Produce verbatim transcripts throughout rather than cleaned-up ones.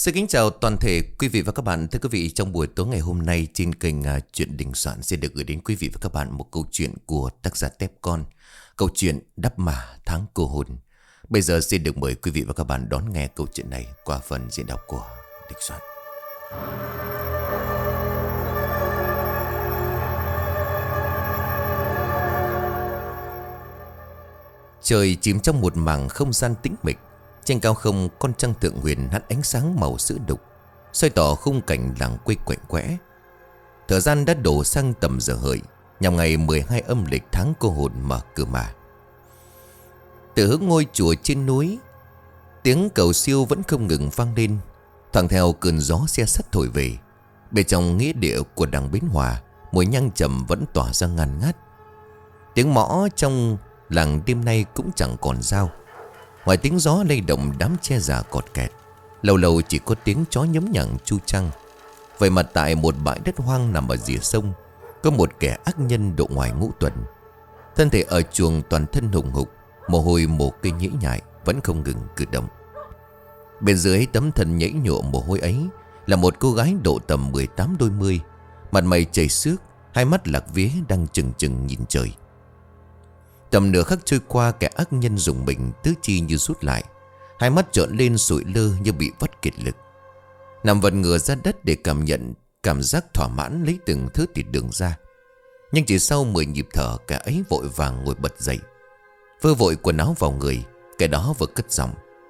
Xin kính chào toàn thể quý vị và các bạn. Thưa quý vị, trong buổi tối ngày hôm nay trên kênh uh, Chuyện Đình Soạn sẽ được gửi đến quý vị và các bạn một câu chuyện của tác giả Tép Con. Câu chuyện Đắp Mả Tháng Cô Hồn. Bây giờ xin được mời quý vị và các bạn đón nghe câu chuyện này qua phần diễn đọc của Đình Soạn. Trời chìm trong một mảng không gian tĩnh mịch. Trên cao không, con trăng thượng huyền hắt ánh sáng màu sữa đục, soi tỏ khung cảnh làng quê quạnh quẽ. Thời gian đã đổ sang tầm giờ hợi, nhằm ngày mười hai âm lịch tháng Cô Hồn mở cửa mà. Từ hướng ngôi chùa trên núi, tiếng cầu siêu vẫn không ngừng vang lên, thoảng theo cơn gió xe sắt thổi về. Bên trong nghĩa địa của đằng Bến Hòa, mùi nhang trầm vẫn tỏa ra ngàn ngát. Tiếng mõ trong làng đêm nay cũng chẳng còn rao. Ngoài tiếng gió lay động đám tre già cọt kẹt, lâu lâu chỉ có tiếng chó nhấm nhặng chu chăng. Vậy mà tại một bãi đất hoang nằm ở rìa sông, có một kẻ ác nhân độ ngoài ngũ tuần. Thân thể ở chuồng toàn thân hùng hục, mồ hôi mồ kê nhễ nhại vẫn không ngừng cử động. Bên dưới tấm thân nhễ nhụa mồ hôi ấy là một cô gái độ tầm mười tám đôi mươi, mặt mày chảy xước, hai mắt lạc vía đang chừng chừng nhìn trời. Tầm nửa khắc trôi qua, kẻ ác nhân dùng mình tứ chi như rút lại, hai mắt trợn lên sụi lơ như bị vắt kiệt lực. Nằm vật ngửa ra đất để cảm nhận cảm giác thỏa mãn lấy từng thứ thịt đường ra. Nhưng chỉ sau mười nhịp thở, kẻ ấy vội vàng ngồi bật dậy, vơ vội quần áo vào người. Kẻ đó vừa cất giọng: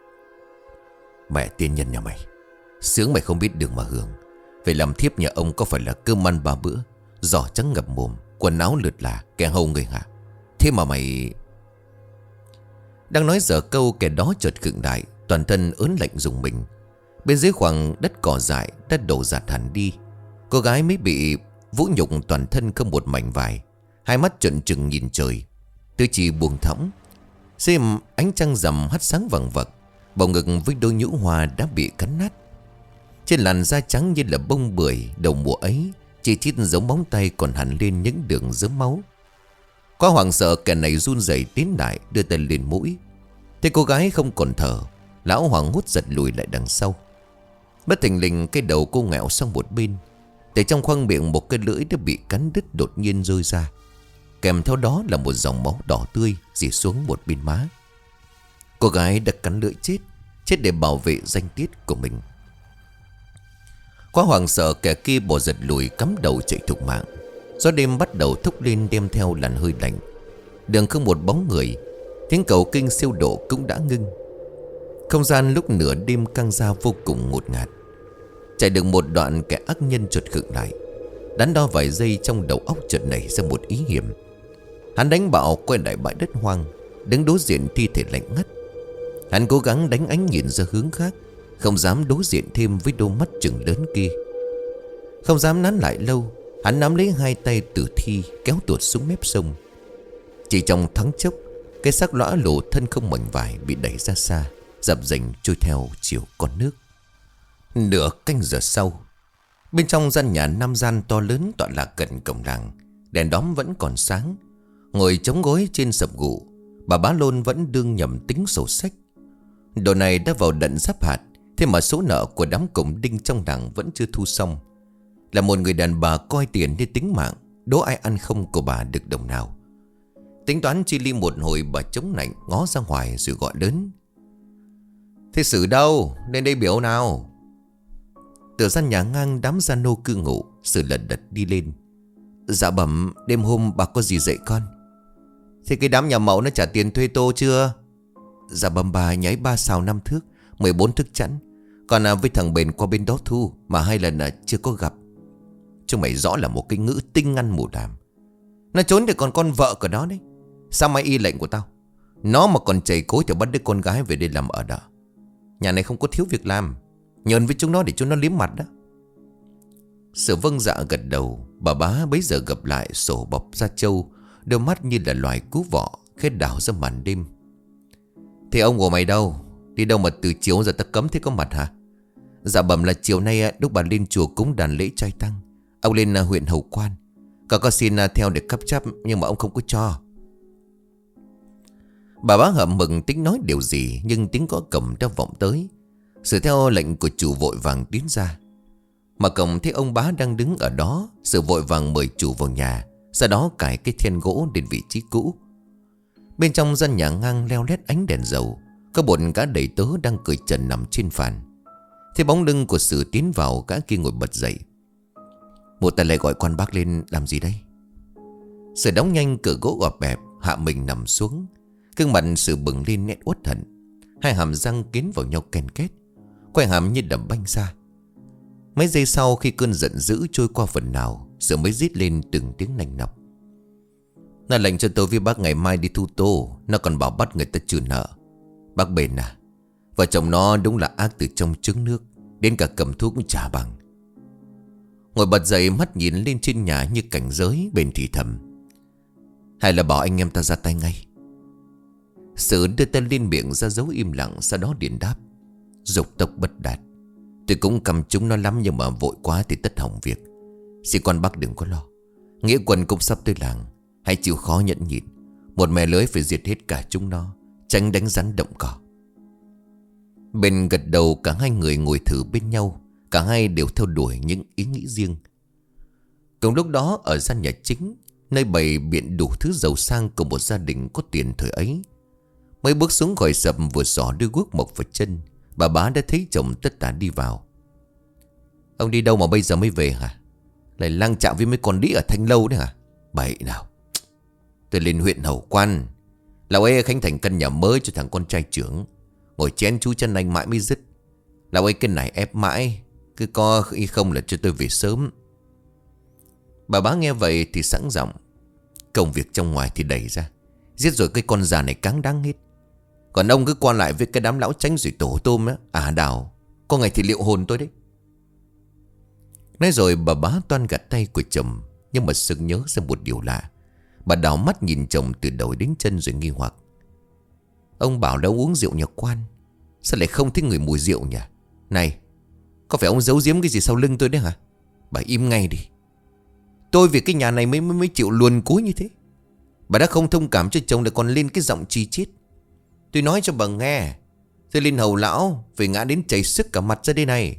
"Mẹ tiên nhân nhà mày, sướng mày không biết đường mà hưởng. Về làm thiếp nhà ông có phải là cơm ăn ba bữa, giỏ trắng ngập mồm, quần áo lượt là, kẻ hầu người hả? Thế mà mày..." Đang nói dở câu, kẻ đó chợt khựng lại, toàn thân ớn lạnh rùng mình. Bên dưới khoảng đất cỏ dại đã đổ dạt hẳn đi. Cô gái mới bị vũ nhục toàn thân không một mảnh vải, hai mắt trợn trừng nhìn trời, tứ chi buông thõng. Dưới ánh trăng rằm hắt sáng vằng vặc, bầu ngực với đôi nhũ hoa đã bị cắn nát. Trên làn da trắng như là bông bưởi đầu mùa ấy, chỉ chít giống móng tay còn hằn lên những đường rớm máu. Quá hoảng sợ, kẻ này run rẩy tiến lại, đưa tay lên mũi. Thấy cô gái không còn thở, lão hoảng hốt giật lùi lại đằng sau. Bất thình lình, cái đầu cô ngẹo sang một bên. Từ trong khoang miệng, một cái lưỡi đã bị cắn đứt đột nhiên rơi ra, kèm theo đó là một dòng máu đỏ tươi rỉ xuống một bên má. Cô gái đã cắn lưỡi chết, chết để bảo vệ danh tiết của mình. Quá hoảng sợ, kẻ kia bỏ giật lùi, cắm đầu chạy thục mạng. Gió đêm bắt đầu thúc lên, đem theo làn hơi lạnh. Đường không một bóng người, tiếng cầu kinh siêu độ cũng đã ngưng. Không gian lúc nửa đêm căng ra vô cùng ngột ngạt. Chạy được một đoạn, kẻ ác nhân chợt khựng lại, đắn đo vài giây, trong đầu óc chợt nảy ra một ý hiểm. Hắn đánh bạo quay lại bãi đất hoang, đứng đối diện thi thể lạnh ngắt. Hắn cố gắng đánh ánh nhìn ra hướng khác, không dám đối diện thêm với đôi mắt trừng lớn kia. Không dám nán lại lâu, hắn nắm lấy hai tay tử thi, kéo tuột xuống mép sông. Chỉ trong thoáng chốc, cái xác lõa lộ thân không mảnh vải bị đẩy ra xa, dập dềnh trôi theo chiều con nước. Nửa canh giờ sau, bên trong gian nhà năm gian to lớn tọa lạc gần cổng làng, đèn đóm vẫn còn sáng. Ngồi chống gối trên sập gụ, bà Bá Lôn vẫn đương nhầm tính sổ sách. Đồ này đã vào đận giáp hạt, thế mà số nợ của đám cổng đinh trong làng vẫn chưa thu xong. Là một người đàn bà coi tiền như tính mạng, đố ai ăn không của bà được đồng nào. Tính toán chi ly một hồi, bà chống nạnh ngó ra ngoài rồi gọi lớn: "Thế Sử đâu? Lên đây biểu nào." Từ gian nhà ngang, đám gia nô cư ngụ, Sử lật đật đi lên. "Dạ bẩm, đêm hôm bà có gì dạy con?" "Thế cái đám nhà mẫu nó trả tiền thuê tô chưa?" "Dạ bẩm bà, nháy ba sào năm thước, mười bốn thức chẵn. Còn à, với thằng Bền qua bên đó thu, mà hai lần à, chưa có gặp." Chúng mày rõ là một cái ngữ tinh ngăn mù đàm. Nó trốn thì còn con vợ của nó đấy. Sao mày y lệnh của tao? Nó mà còn chảy cối thì bắt đứa con gái về đây làm ở đó. Nhà này không có thiếu việc làm, nhờn với chúng nó để chúng nó liếm mặt đó. Sử vâng dạ gật đầu. Bà Bá bấy giờ gập lại sổ bọc da trâu, đôi mắt như là loài cú vọ khét đảo ra màn đêm. "Thế ông của mày đâu? Đi đâu mà từ chiều giờ ta cấm thế có mặt hả?" "Dạ bẩm là chiều nay lúc bà lên chùa cúng đàn lễ trai tăng, ông lên huyện Hầu Quan. Cả có xin theo để cấp chấp, nhưng mà ông không có cho." Bà Bá hậm mừng tính nói điều gì, nhưng tiếng gõ cổng đã vọng tới. Sử theo lệnh của chủ vội vàng tiến ra. Mà cổng thấy ông bá đang đứng ở đó, Sử vội vàng mời chủ vào nhà, sau đó cài cái then gỗ đến vị trí cũ. Bên trong gian nhà ngang leo lét ánh đèn dầu, có một gã đầy tớ đang cởi trần nằm trên phàn. Thế bóng lưng của Sử tiến vào, gã kia ngồi bật dậy. Một tay lại gọi quan bác lên làm gì đây? Sử đóng nhanh cửa gỗ ọp ẹp, hạ mình nằm xuống. Gương mặt Sử bừng lên nét uất hận. Hai hàm răng kiến vào nhau ken két, quay hàm như đầm banh ra. Mấy giây sau, khi cơn giận dữ trôi qua phần nào, Sử mới rít lên từng tiếng nành nọc. Nó lệnh cho tôi với bác ngày mai đi thu tô. Nó còn bảo bắt người ta trừ nợ. Bác bền à, vợ chồng nó đúng là ác từ trong trứng nước, đến cả cầm thuốc cũng chả bằng. Ngồi bật dậy, mắt nhìn lên trên nhà như cảnh giới, bền thì thầm: hay là bảo anh em ta ra tay ngay. Sử đưa tay lên miệng ra dấu im lặng, sau đó điện đáp: dục tốc bất đạt. Tôi cũng cầm chúng nó lắm, nhưng mà vội quá thì tất hỏng việc. Xin quan bác đừng có lo. Nghĩa quân cũng sắp tới làng, hãy chịu khó nhẫn nhịn. Một mẻ lưới phải diệt hết cả chúng nó, tránh đánh rắn động cỏ. Bên gật đầu, cả hai người ngồi thử bên nhau. Cả hai đều theo đuổi những ý nghĩ riêng. Cùng lúc đó, ở gian nhà chính, nơi bày biện đủ thứ giàu sang của một gia đình có tiền thời ấy, mới bước xuống khỏi sập, vừa xỏ đưa guốc mộc vào chân, bà bá đã thấy chồng tất tả đi vào. Ông đi đâu mà bây giờ mới về hả? Lại lang chạo với mấy con đĩ ở Thanh Lâu đấy hả? Bậy nào. Tôi lên huyện Hậu Quan, lão ấy khánh thành căn nhà mới cho thằng con trai trưởng. Ngồi chén chú chân anh mãi mới dứt. Lão ấy cái này ép mãi, cứ có ý không là cho tôi về sớm. Bà bá nghe vậy thì sẵn giọng: công việc trong ngoài thì đẩy ra, giết rồi cái con già này cáng đáng hết. Còn ông cứ qua lại với cái đám lão chánh rồi tổ tôm á, à Đào, có ngày thì liệu hồn tôi đấy. Nói rồi bà bá toan gạt tay của chồng, nhưng mà sực nhớ ra một điều lạ. Bà đảo mắt nhìn chồng từ đầu đến chân rồi nghi hoặc: ông bảo đã uống rượu nhà quan, sao lại không thích người mùi rượu nhỉ? Này, có phải ông giấu giếm cái gì sau lưng tôi đấy hả? Bà im ngay đi. Tôi vì cái nhà này mới mới, mới chịu luồn cúi như thế. Bà đã không thông cảm cho chồng, lại còn lên cái giọng chi chít. Tôi nói cho bà nghe, tôi lên hầu lão phải ngã đến chảy sức cả mặt ra đây này.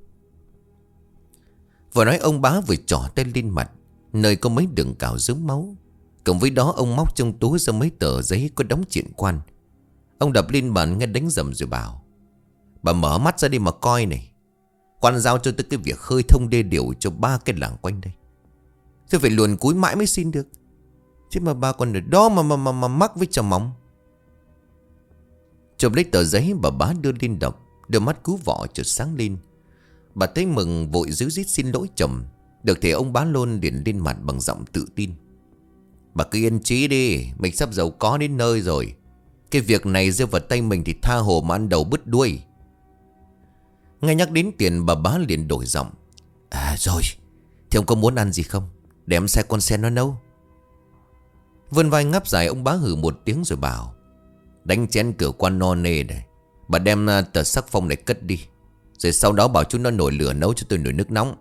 Vừa nói ông bá vừa trỏ tay lên mặt, nơi có mấy đường cào dớm máu. Cộng với đó ông móc trong túi ra mấy tờ giấy có đóng chuyện quan. Ông đập lên bàn nghe đánh rầm rồi bảo: bà mở mắt ra đi mà coi này. Quan giao cho tôi cái việc khơi thông đê điều cho ba cái làng quanh đây. Tôi phải luồn cúi mãi mới xin được. Thế mà bà còn ở đó mà mà mà, mà mắc với chồng móng. Chụp lấy tờ giấy, bà bá đưa lên đọc. Đôi mắt cứu vọ chợt sáng lên. Bà thấy mừng, vội díu dít xin lỗi chồng. Được thì ông bá lôn liền lên mặt bằng giọng tự tin: bà cứ yên trí đi, mình sắp giàu có đến nơi rồi. Cái việc này rơi vào tay mình thì tha hồ mà ăn đầu bứt đuôi. Nghe nhắc đến tiền, bà bá liền đổi giọng: à rồi, thì ông có muốn ăn gì không? Để em sai con sen nó nấu. Vươn vai ngáp dài, ông bá hừ một tiếng rồi bảo: đánh chén cửa quan no nê này. Bà đem tờ sắc phong này cất đi, rồi sau đó bảo chúng nó nổi lửa nấu cho tôi nồi nước nóng.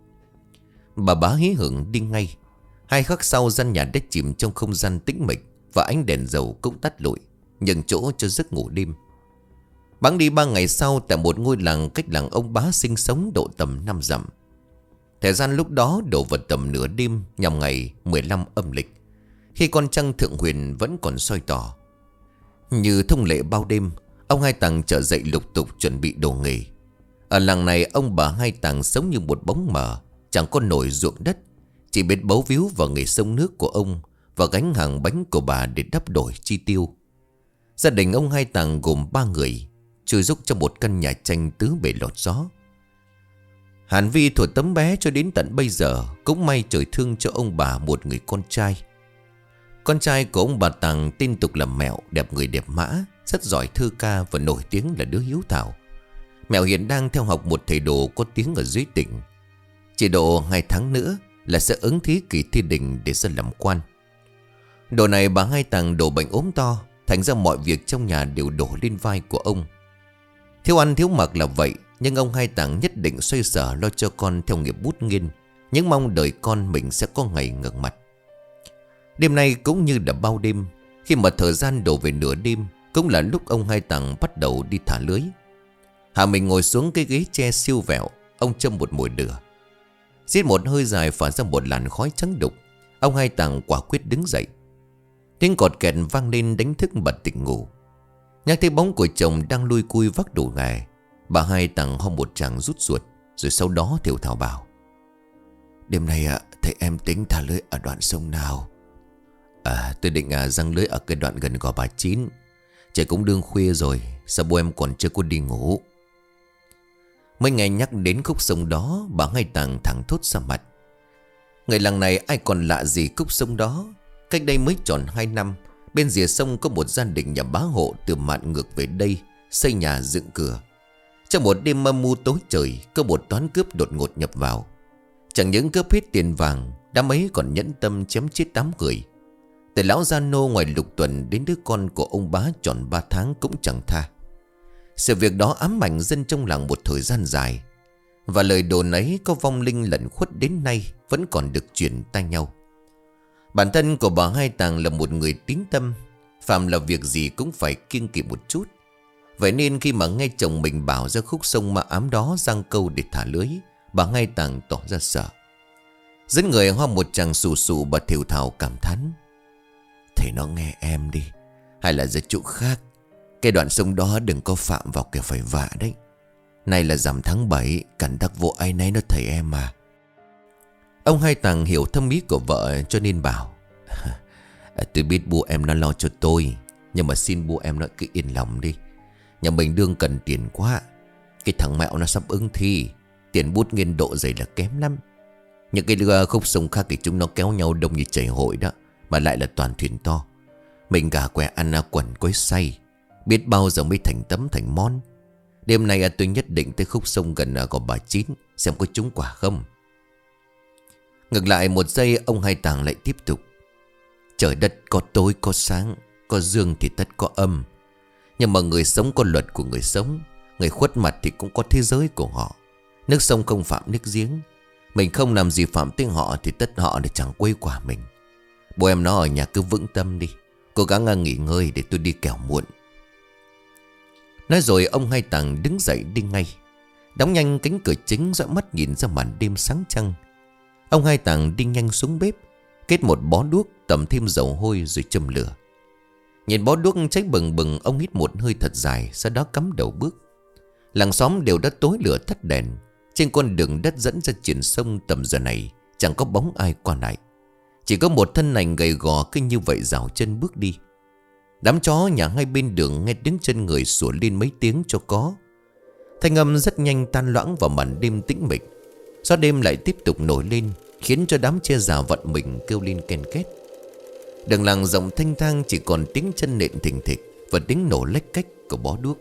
Bà bá hí hửng đi ngay. Hai khắc sau, gian nhà đã chìm trong không gian tĩnh mịch, và ánh đèn dầu cũng tắt lụi, nhường chỗ cho giấc ngủ đêm. Bẵng đi ba ngày sau, tại một ngôi làng cách làng ông bá sinh sống độ tầm năm dặm. Thời gian lúc đó đổ vào tầm nửa đêm, nhằm ngày mười lăm âm lịch, khi con trăng thượng huyền vẫn còn soi tỏ. Như thông lệ bao đêm, ông Hai Tàng trở dậy lục tục chuẩn bị đồ nghề. Ở làng này, ông bà Hai Tàng sống như một bóng mờ, chẳng có nổi ruộng đất, chỉ biết bấu víu vào nghề sông nước của ông và gánh hàng bánh của bà để đắp đổi chi tiêu. Gia đình ông Hai Tàng gồm ba người, chui rúc trong một căn nhà tranh tứ bề lọt gió. Hàn Vi thuở tấm bé cho đến tận bây giờ cũng may trời thương cho ông bà một người con trai. Con trai của ông bà Tàng tên tục là Mẹo, đẹp người đẹp mã, rất giỏi thơ ca và nổi tiếng là đứa hiếu thảo. Mẹo hiện đang theo học một thầy đồ có tiếng ở dưới tỉnh. Chỉ độ hai tháng nữa là sẽ ứng thí kỳ thi đình để ra làm quan. Đồ này bà Hai Tàng đổ bệnh ốm to, thành ra mọi việc trong nhà đều đổ lên vai của ông. Thiếu ăn thiếu mặc là vậy, nhưng ông Hai Tàng nhất định xoay sở lo cho con theo nghiệp bút nghiên, những mong đời con mình sẽ có ngày ngẩng mặt. Đêm nay cũng như là bao đêm, khi mà thời gian đổ về nửa đêm, cũng là lúc ông Hai Tàng bắt đầu đi thả lưới. Hạ mình ngồi xuống cái ghế tre siêu vẹo. Ông châm một mồi lửa, giết một hơi dài phả ra một làn khói trắng đục. Ông Hai Tàng quả quyết đứng dậy. Tiếng cọt kẹt vang lên đánh thức bà tỉnh ngủ. Nhắc thấy bóng của chồng đang lui cui vác đồ nghề, bà Hai Tàng ho một tràng rút ruột. Rồi sau đó thều thào bảo: "Đêm nay à, thầy em tính thả lưới ở đoạn sông nào?" "À, tôi định à, giăng lưới ở cái đoạn gần Gò Bà Chín. Trời cũng đương khuya rồi, sao bố em còn chưa có đi ngủ?" Mới nghe nhắc đến khúc sông đó, bà Hai Tàng thẳng thốt ra mặt. Người làng này ai còn lạ gì khúc sông đó. Cách đây mới tròn hai năm, bên rìa sông có một gia đình nhà bá hộ từ mạn ngược về đây xây nhà dựng cửa. Trong một đêm mơ mưu tối trời, có một toán cướp đột ngột nhập vào. Chẳng những cướp hết tiền vàng, đám ấy còn nhẫn tâm chém chết tám người. Từ lão gia nô ngoài Lục Tuần đến đứa con của ông bá tròn ba tháng cũng chẳng tha. Sự việc đó ám ảnh dân trong làng một thời gian dài, và lời đồn ấy có vong linh lẩn khuất đến nay vẫn còn được truyền tai nhau. Bản thân của bà Hai Tàng là một người tín tâm, phàm là việc gì cũng phải kiêng kỵ một chút. Vậy nên khi mà nghe chồng mình bảo ra khúc sông ma ám đó giăng câu để thả lưới, bà Hai Tàng tỏ ra sợ. Dẫn người hoa một chàng xù xù, bà thều thào cảm thán: "Thầy nó nghe em đi, hay là ra chỗ khác. Cái đoạn sông đó đừng có phạm vào kẻ phải vạ đấy. Nay là rằm tháng bảy, cẩn tắc vô ai nấy nó thầy em mà." Ông Hai Tàng hiểu thâm ý của vợ cho nên bảo: "Tôi biết bố em nó lo cho tôi, nhưng mà xin bố em nó cứ yên lòng đi. Nhà mình đương cần tiền quá. Cái thằng mẹo nó sắp ứng thi, tiền bút nghiên độ dày là kém lắm. Những cái đưa khúc sông khác thì chúng nó kéo nhau đông như chảy hội đó, mà lại là toàn thuyền to. Mình gà què ăn quẩn quấy say, biết bao giờ mới thành tấm thành món. Đêm nay tôi nhất định tới khúc sông gần Gò Bà Chín xem có trúng quả không." Ngược lại một giây, ông Hai Tàng lại tiếp tục: "Trời đất có tối có sáng, có dương thì tất có âm. Nhưng mà người sống có luật của người sống, người khuất mặt thì cũng có thế giới của họ. Nước sông không phạm nước giếng. Mình không làm gì phạm tới họ thì tất họ để chẳng quây quả mình. Bố em nó ở nhà cứ vững tâm đi, cố gắng nghỉ ngơi để tôi đi kẻo muộn." Nói rồi ông Hai Tàng đứng dậy đi ngay, đóng nhanh cánh cửa chính, dõi mắt nhìn ra màn đêm sáng trăng. Ông Hai Tàng đi nhanh xuống bếp, kết một bó đuốc, tẩm thêm dầu hôi rồi châm lửa. Nhìn bó đuốc cháy bừng bừng, ông hít một hơi thật dài, sau đó cắm đầu bước. Làng xóm đều đã tối lửa tắt đèn. Trên con đường đất dẫn ra triển sông tầm giờ này chẳng có bóng ai qua lại. Chỉ có một thân ảnh gầy gò cứ như vậy rảo chân bước đi. Đám chó nhà hai bên đường nghe tiếng chân người sủa lên mấy tiếng cho có. Thanh âm rất nhanh tan loãng vào màn đêm tĩnh mịch. Gió đêm lại tiếp tục nổi lên, khiến cho đám tre già vận mình kêu lên ken két. Đường làng rộng thanh thang chỉ còn tiếng chân nện thình thịch và tiếng nổ lách cách của bó đuốc.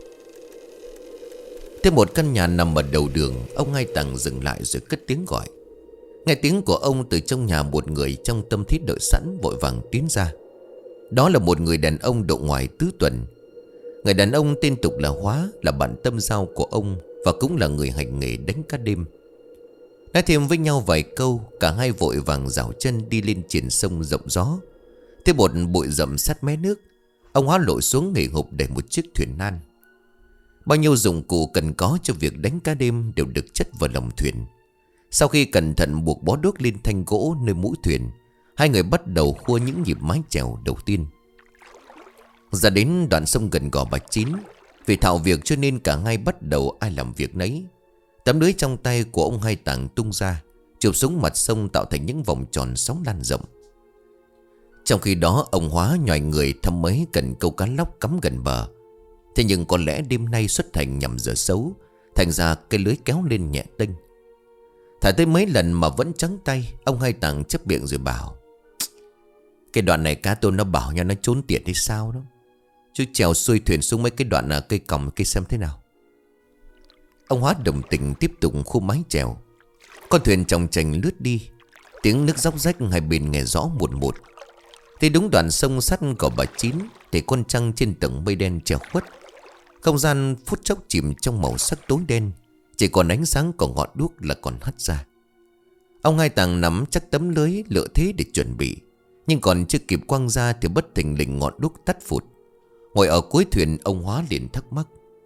Thêm một căn nhà nằm ở đầu đường, ông Hai Tàng dừng lại rồi cất tiếng gọi. Nghe tiếng của ông, từ trong nhà một người trong tâm thiết đợi sẵn vội vàng tiến ra. Đó là một người đàn ông độ ngoài tứ tuần. Người đàn ông tên tục là Hóa, là bạn tâm giao của ông và cũng là người hành nghề đánh cá đêm. Nói thêm với nhau vài câu, cả hai vội vàng rảo chân đi lên triển sông rộng gió. Thế một bụi rậm sát mé nước, ông Hóa lội xuống nghề hụp để một chiếc thuyền nan. Bao nhiêu dụng cụ cần có cho việc đánh cá đêm đều được chất vào lòng thuyền. Sau khi cẩn thận buộc bó đuốc lên thanh gỗ nơi mũi thuyền, hai người bắt đầu khua những nhịp mái chèo đầu tiên. Ra đến đoạn sông gần Gò Bà Chín, vì thạo việc cho nên cả hai bắt đầu ai làm việc nấy. Tấm lưới trong tay của ông Hai Tàng tung ra, chụp xuống mặt sông tạo thành những vòng tròn sóng lan rộng. Trong khi đó ông Hóa nhòi người thăm mấy cần câu cá lóc cắm gần bờ. Thế nhưng có lẽ đêm nay xuất hành nhằm giờ xấu, thành ra cái lưới kéo lên nhẹ tênh. Thả tới mấy lần mà vẫn trắng tay, ông Hai Tàng chấp miệng rồi bảo: "Cái đoạn này cá tôm nó bảo nhau nó trốn tiện hay sao đó, chứ chèo xuôi thuyền xuống mấy cái đoạn cây còng cây xem thế nào." Ông Hóa đồng tình tiếp tục khu mái chèo. Con thuyền chòng chành lướt đi, tiếng nước róc rách hai bên nghe rõ một một. Thì đúng đoạn sông sắt Gò Bà Chín thì con trăng trên tầng mây đen che khuất. Không gian phút chốc chìm trong màu sắc tối đen, chỉ còn ánh sáng của ngọn đuốc là còn hắt ra. Ông Hai Tàng nắm chắc tấm lưới lựa thế để chuẩn bị, nhưng còn chưa kịp quăng ra thì bất thình lình ngọn đuốc tắt phụt. Ngồi ở cuối thuyền, ông Hóa liền thắc mắc: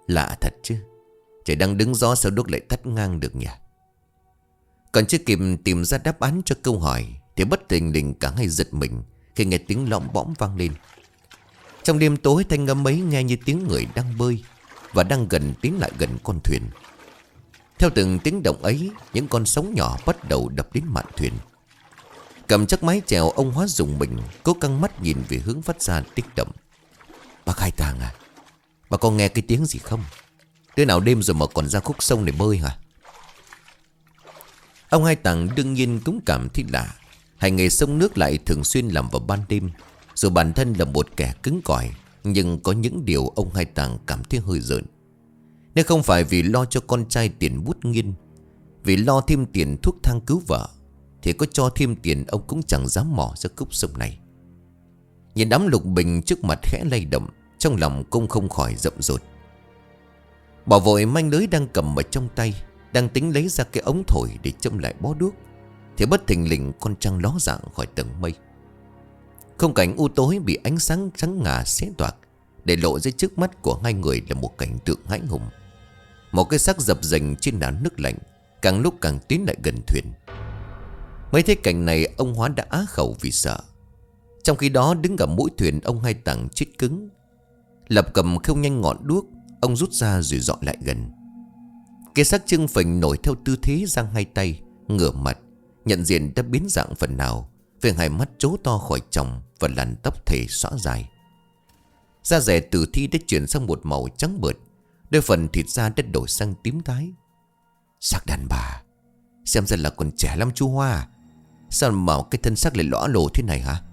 Lạ thật chứ. Trời đang đứng gió sao đuốc lại tắt ngang được nhỉ? Còn chưa kịp tìm ra đáp án cho câu hỏi thì bất tình lình cả hai giật mình khi nghe tiếng lõm bõm vang lên. Trong đêm tối thanh âm ấy nghe như tiếng người đang bơi và đang gần tiến lại gần con thuyền. Theo từng tiếng động ấy, những con sóng nhỏ bắt đầu đập đến mạn thuyền. Cầm chắc mái chèo, ông Hóa dùng mình cố căng mắt nhìn về hướng phát ra tiếng động. Bác Hai Tàng à, bà có nghe cái tiếng gì không? Đứa nào đêm rồi mà còn ra khúc sông để bơi hả? Ông Hai Tàng đương nhiên cũng cảm thấy lạ. Hành nghề sông nước lại thường xuyên làm vào ban đêm. Dù bản thân là một kẻ cứng cỏi, nhưng có những điều ông Hai Tàng cảm thấy hơi rợn. Nếu không phải vì lo cho con trai tiền bút nghiên, vì lo thêm tiền thuốc thang cứu vợ, thì có cho thêm tiền ông cũng chẳng dám mò ra khúc sông này. Nhìn đám lục bình trước mặt khẽ lay động, trong lòng cũng không khỏi rậm rột. Bảo vội manh lưới đang cầm ở trong tay, đang tính lấy ra cái ống thổi để châm lại bó đuốc, thì bất thình lình con trăng ló dạng khỏi tầng mây. Không cảnh u tối bị ánh sáng trắng ngà xé toạc, để lộ ra trước mắt của hai người là một cảnh tượng hãi hùng. Một cái xác dập dềnh trên đàn nước lạnh, càng lúc càng tiến lại gần thuyền. Mấy thấy cảnh này ông Hóa đã á khẩu vì sợ. Trong khi đó đứng ở mũi thuyền ông Hai Tàng chết cứng. Lập cầm khêu nhanh ngọn đuốc, ông rút ra rồi dọn lại gần. Cái xác trưng phình nổi theo tư thế giang hai tay, ngửa mặt, nhận diện đã biến dạng phần nào, với hai mắt trố to khỏi tròng và làn tóc thể xõa dài. Da rẻ tử thi đã chuyển sang một màu trắng bợt, đôi phần thịt da đã đổi sang tím tái. Xác đàn bà, xem ra là còn trẻ lắm chú Hoa. Sao mà cái thân xác lại lõa lồ thế này hả?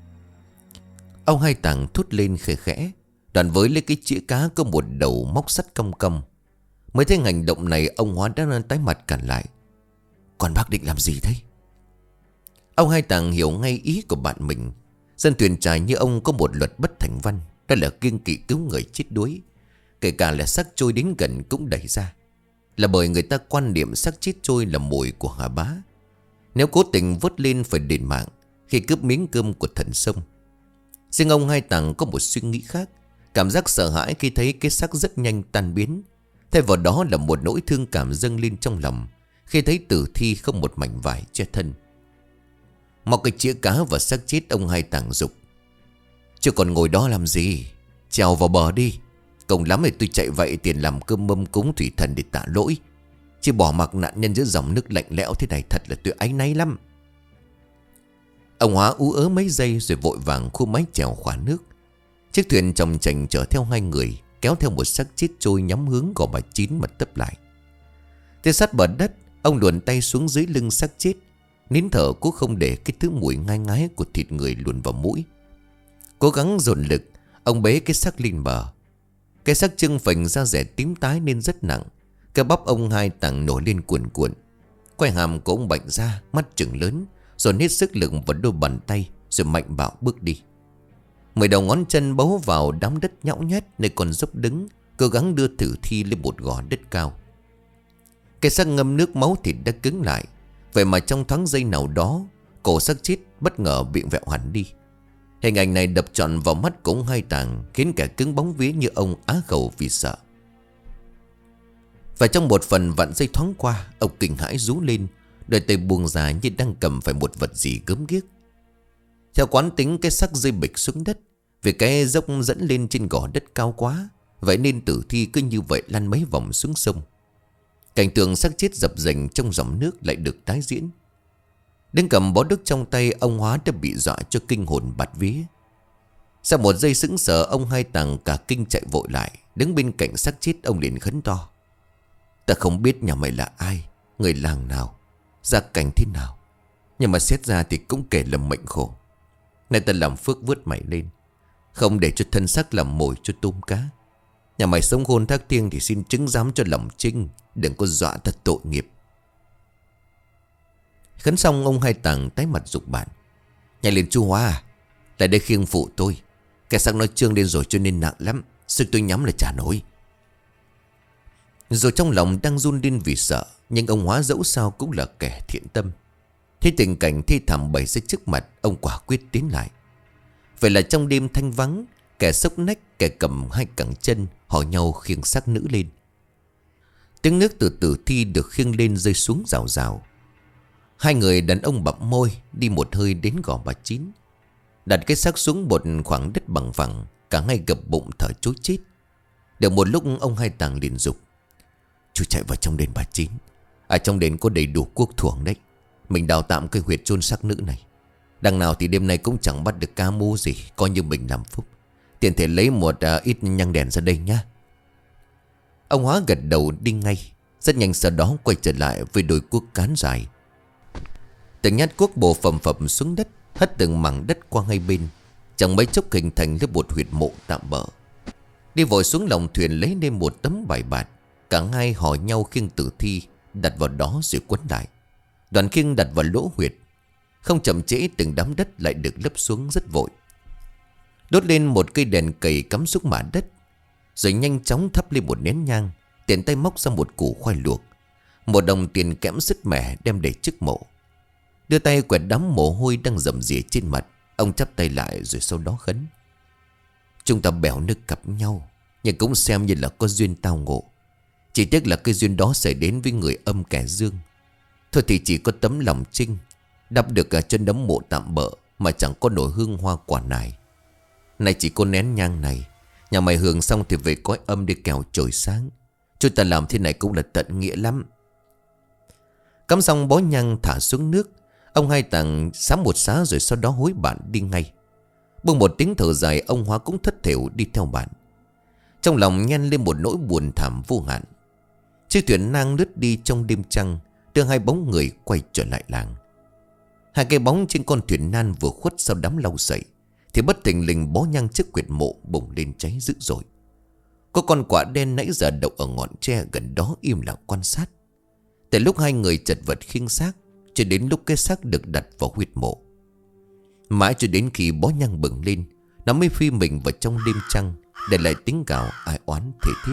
Ông Hai Tàng thốt lên khẽ khẽ, đoạn với lấy cái chĩa cá có một đầu móc sắt cong cong. Mới thấy hành động này ông Hóa đã tái mặt cản lại. Còn bác định làm gì thế? Ông Hai Tàng hiểu ngay ý của bạn mình. Dân thuyền trài như ông có một luật bất thành văn, đó là kiêng kỵ cứu người chết đuối, kể cả là xác trôi đến gần cũng đẩy ra. Là bởi người ta quan niệm xác chết trôi là mồi của hà bá. Nếu cố tình vớt lên phải đền mạng khi cướp miếng cơm của thần sông. Riêng ông Hai Tàng có một suy nghĩ khác, cảm giác sợ hãi khi thấy cái xác rất nhanh tan biến. Thay vào đó là một nỗi thương cảm dâng lên trong lòng khi thấy tử thi không một mảnh vải che thân. Mọc cái chĩa cá và xác chết, ông Hai Tàng dục. Chứ còn ngồi đó làm gì? Trèo vào bờ đi. Cộng lắm thì tôi chạy vậy tiền làm cơm mâm cúng thủy thần để tạ lỗi. Chứ bỏ mặc nạn nhân giữa dòng nước lạnh lẽo thế này thật là tôi áy náy lắm. Ông Hóa ú ớ mấy giây rồi vội vàng khu mái chèo khóa nước. Chiếc thuyền chồng chành chở theo hai người, kéo theo một xác chết trôi nhắm hướng gò bà Chín mà tấp lại. Tới sát bờ đất, ông luồn tay xuống dưới lưng xác chết, nín thở cố không để cái thứ mùi ngai ngái của thịt người luồn vào mũi. Cố gắng dồn lực, ông bế cái xác lên bờ. Cái xác trưng phình da rẻ tím tái nên rất nặng. Cơ bắp ông Hai Tàng nổi lên cuồn cuộn. Quai hàm của ông bệnh ra, mắt trừng lớn, dồn hết sức lực vào đôi bàn tay, rồi mạnh bạo bước đi. Mười đầu ngón chân bấu vào đám đất nhão nhét nơi còn dốc đứng, cố gắng đưa tử thi lên một gò đất cao. Cái xác ngâm nước máu thịt đã cứng lại. Vậy mà trong thoáng giây nào đó, cổ xác chết bất ngờ bị vẹo hẳn đi. Hình ảnh này đập trọn vào mắt của ông Hai Tàng, khiến kẻ cứng bóng vía như ông á khẩu vì sợ. Và trong một phần vạn giây thoáng qua, ông kinh hãi rú lên, đôi tay buông ra như đang cầm phải một vật gì gớm ghiếc. Theo quán tính, cái xác rơi bịch xuống đất. Vì cái dốc dẫn lên trên gò đất cao quá, vậy nên tử thi cứ như vậy lăn mấy vòng xuống sông. Cảnh tượng xác chết dập dềnh trong dòng nước lại được tái diễn. Đứng cầm bó đuốc trong tay, ông Hóa đã bị dọa cho kinh hồn bạt vía. Sau một giây sững sờ, ông Hai Tàng cả kinh chạy vội lại, đứng bên cạnh xác chết ông liền khấn to. Ta không biết nhà mày là ai, người làng nào, gia cảnh thế nào, nhưng mà xét ra thì cũng kể là mệnh khổ. Nay ta làm phước vớt mày lên, không để cho thân xác làm mồi cho tôm cá. Nhà mày sống khôn thác thiêng thì xin chứng giám cho lòng trinh, đừng có dọa ta tội nghiệp. Khấn xong, ông Hai Tàng tái mặt giục bạn. Nhanh lên chú Hoa, lại đây khiêng phụ tôi. Cái xác nó trương lên rồi cho nên nặng lắm, sức tôi nhắm là chả nổi. Rồi trong lòng đang run lên vì sợ, nhưng ông Hóa dẫu sao cũng là kẻ thiện tâm. Thấy tình cảnh thi thảm bày ra trước mặt, ông quả quyết tiến lại. Vậy là trong đêm thanh vắng, kẻ sốc nách, kẻ cầm hai cẳng chân, Hỏi nhau khiêng xác nữ lên. Tiếng nước từ tử thi được khiêng lên rơi xuống rào rào. Hai người đàn ông bặm môi đi một hơi đến gò bà Chín, đặt cái xác xuống một khoảng đất bằng phẳng. Cả hai gập bụng thở trối chết. Được một lúc ông Hai Tàng liền dục: "Chú chạy vào trong đền bà Chín. Ở trong đền có đầy đủ cuốc thuồng đấy. Mình đào tạm cái huyệt chôn xác nữ này. Đằng nào thì đêm nay cũng chẳng bắt được cá mú gì, coi như mình làm phúc. Tiện thể lấy một uh, ít nhang đèn ra đây nhá." Ông Hóa gật đầu đi ngay. Rất nhanh sau đó quay trở lại với đôi cuốc cán dài. Từng nhát cuốc bổ phầm phầm xuống đất, hất từng mảng đất qua hai bên. Chẳng mấy chốc hình thành lớp một huyệt mộ tạm bợ. Đi vội xuống lòng thuyền lấy lên một tấm bài bạt. Cả hai hỏi nhau khiêng tử thi đặt vào đó rồi quấn lại. Đoàn khiêng đặt vào lỗ huyệt. Không chậm trễ, từng đám đất lại được lấp xuống rất vội. Đốt lên một cây đèn cầy cắm xuống mả đất, rồi nhanh chóng thắp lên một nén nhang. Tiện tay móc ra một củ khoai luộc, một đồng tiền kẽm sứt mẻ đem để trước mộ. Đưa tay quẹt đám mồ hôi đang rầm rìa trên mặt. Ông chắp tay lại rồi sau đó khấn: "Chúng ta bèo nước gặp nhau, nhưng cũng xem như là có duyên tao ngộ. Chỉ tiếc là cái duyên đó xảy đến với người âm kẻ dương. Thôi thì chỉ có tấm lòng trinh đắp được ở chân đấm mộ tạm bợ, mà chẳng có nổi hương hoa quả nải. Này chỉ có nén nhang này, nhà mày hưởng xong thì về cõi âm để kẻo trời sáng. Chúng ta làm thế này cũng là tận nghĩa lắm." Cắm xong bó nhang thả xuống nước. Ông Hai Tàng sám một xá rồi sau đó hối bạn đi ngay. Buông một tiếng thở dài, ông Hóa cũng thất thểu đi theo bạn. Trong lòng nhen lên một nỗi buồn thảm vô hạn. Chiếc thuyền nang lướt đi trong đêm trăng, đưa hai bóng người quay trở lại làng. Hai cái bóng trên con thuyền nan vừa khuất sau đám lau sậy, thì bất thình lình bó nhang trước quyệt mộ bùng lên cháy dữ dội. Có con quạ đen nãy giờ đậu ở ngọn tre gần đó im lặng quan sát. Từ lúc hai người chật vật khiêng xác cho đến lúc cái xác được đặt vào huyệt mộ. Mãi cho đến khi bó nhang bừng lên, nó mới phi mình vào trong đêm trăng, để lại tiếng gào ai oán thề thiết.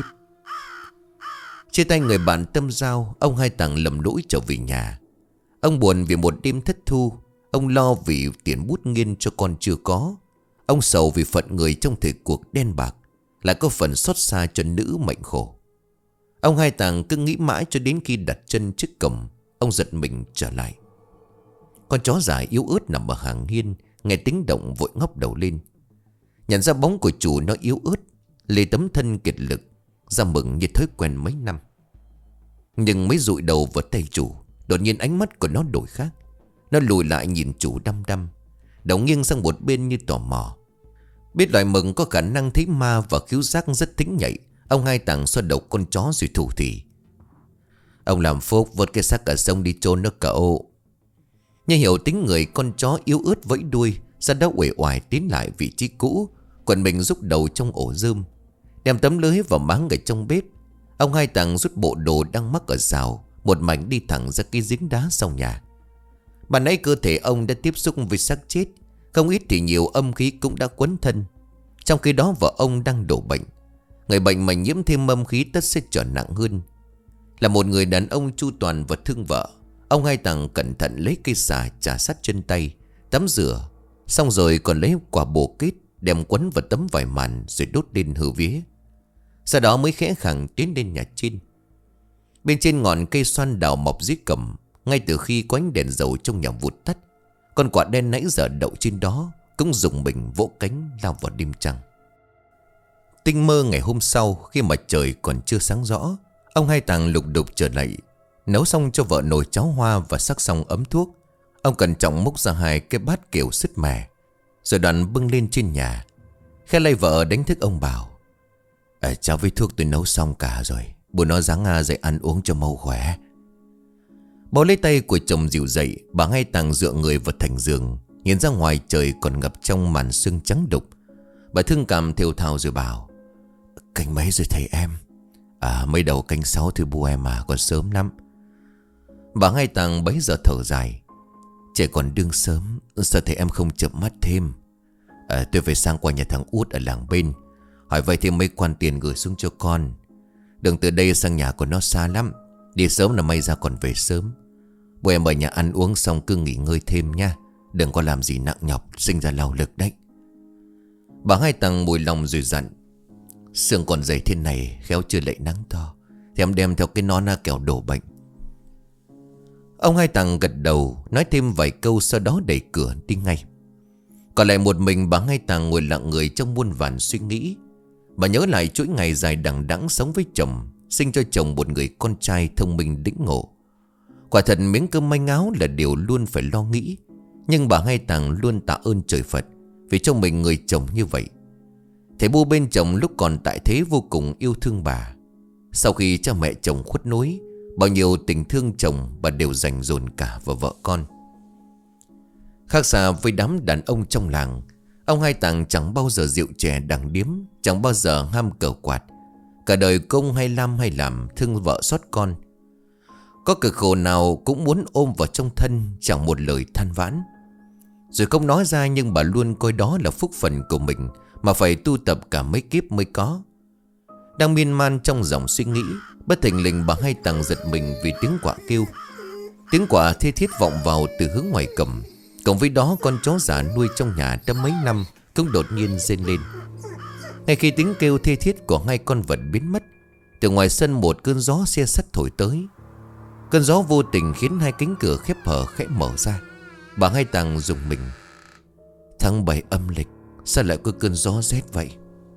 Chia tay người bạn tâm giao, ông Hai Tàng lầm lũi trở về nhà. Ông buồn vì một đêm thất thu. Ông lo vì tiền bút nghiên cho con chưa có. Ông sầu vì phận người trong thời cuộc đen bạc, lại có phần xót xa cho nữ mệnh khổ. Ông Hai Tàng cứ nghĩ mãi cho đến khi đặt chân trước cổng. Ông giật mình trở lại. Con chó dài yếu ớt nằm ở hàng hiên, nghe tiếng động vội ngóc đầu lên. Nhận ra bóng của chủ nó yếu ớt, lê tấm thân kiệt lực, ra mừng như thói quen mấy năm. Nhưng mới dụi đầu vào tay chủ, đột nhiên ánh mắt của nó đổi khác. Nó lùi lại nhìn chủ đăm đăm, đầu nghiêng sang một bên như tò mò. Biết loài mừng có khả năng thấy ma và khiếu giác rất thính nhạy, ông Hai Tàng xoa đầu con chó rồi thủ thỉ: "Ông làm phúc vớt cái xác cả sông đi chôn nó cậu." Nhưng hiểu tính người, con chó yếu ớt vẫy đuôi ra đó uể oải tiến lại vị trí cũ, quần mình rúc đầu trong ổ rơm, đem tấm lưới vào máng ở trong bếp. Ông Hai Tàng rút bộ đồ đang mắc ở rào, một mảnh đi thẳng ra cái giếng đá sau nhà. Ban nãy cơ thể ông đã tiếp xúc với xác chết, không ít thì nhiều âm khí cũng đã quấn thân. Trong khi đó vợ ông đang đổ bệnh. Người bệnh mà nhiễm thêm âm khí tất sẽ trở nặng hơn. Là một người đàn ông chu toàn và thương vợ, ông Hai Tàng cẩn thận lấy cây xà chà sát chân tay, tắm rửa, xong rồi còn lấy quả bồ kết đem quấn vào tấm vải màn rồi đốt lên hư vía. Sau đó mới khẽ khàng tiến lên nhà trên. Bên trên ngọn cây xoan đào mọc dưới cầm, ngay từ khi có ánh đèn dầu trong nhà vụt tắt, con quạ đen nãy giờ đậu trên đó cũng dùng mình vỗ cánh lao vào đêm trăng. Tinh mơ ngày hôm sau, khi mà trời còn chưa sáng rõ, ông Hai Tàng lục đục trở lại, nấu xong cho vợ nồi cháo hoa và sắc xong ấm thuốc. Ông cẩn trọng múc ra hai cái bát kiểu sứt mẻ, rồi đoàn bưng lên trên nhà. Khe lay vợ đánh thức ông bảo: à, "Cháo với thuốc tôi nấu xong cả rồi, bữa nó ráng à, dậy ăn uống cho mau khỏe." Bố lấy tay của chồng dìu dậy. Bà Hai Tàng dựa người vào thành giường, nhìn ra ngoài trời còn ngập trong màn sương trắng đục. Bà thương cảm thều thào rồi bảo: "Canh mấy rồi thầy em?" "À, mới đầu canh sáu thưa bu em à, còn sớm lắm." Bà Hai Tàng bấy giờ thở dài: "Trẻ còn đương sớm, sao thầy em không chợp mắt thêm? À, tôi phải sang qua nhà thằng Út ở làng bên, hỏi vay thêm mấy quan tiền gửi xuống cho con. Đường từ đây sang nhà của nó xa lắm, đi sớm là may ra còn về sớm. Bố em ở nhà ăn uống xong cứ nghỉ ngơi thêm nha, đừng có làm gì nặng nhọc, sinh ra lao lực đấy." Bà Hai Tàng mùi lòng rồi dặn: Sương còn dày thế này, khéo chưa lại nắng to, thì em đem theo cái nón kẻo đổ bệnh. Ông Hai Tàng gật đầu, nói thêm vài câu, sau đó đẩy cửa đi ngay. Còn lại một mình bà Hai Tàng ngồi lặng người trong muôn vàn suy nghĩ. Bà nhớ lại chuỗi ngày dài đằng đẵng sống với chồng, sinh cho chồng một người con trai thông minh đĩnh ngộ. Quả thật miếng cơm manh áo là điều luôn phải lo nghĩ. Nhưng bà Hai Tàng luôn tạ ơn trời Phật vì cho mình người chồng như vậy. Thầy Bu bên chồng lúc còn tại thế vô cùng yêu thương bà. Sau khi cha mẹ chồng khuất núi, bao nhiêu tình thương chồng bà đều dành dồn cả vào vợ con. Khác xa với đám đàn ông trong làng, ông Hai Tàng chẳng bao giờ rượu chè đằng điếm, chẳng bao giờ ham cờ quạt. Cả đời công hay lam hay làm, thương vợ xót con. Có cực khổ nào cũng muốn ôm vào trong thân, chẳng một lời than vãn. Rồi không nói ra nhưng bà luôn coi đó là phúc phần của mình, mà phải tu tập cả mấy kiếp mới có. Đang miên man trong dòng suy nghĩ, bất thình lình bà Hai Tàng giật mình vì tiếng quạ kêu. Tiếng quạ thê thiết vọng vào từ hướng ngoài cầm. Cộng với đó con chó già nuôi trong nhà đã mấy năm cũng đột nhiên rên lên. Ngay khi tiếng kêu thê thiết của hai con vật biến mất, từ ngoài sân một cơn gió xe sắt thổi tới. Cơn gió vô tình khiến hai cánh cửa khép hở khẽ mở ra. Bà Hai Tàng rùng mình. Tháng bảy âm lịch, sao lại có cơn gió rét vậy?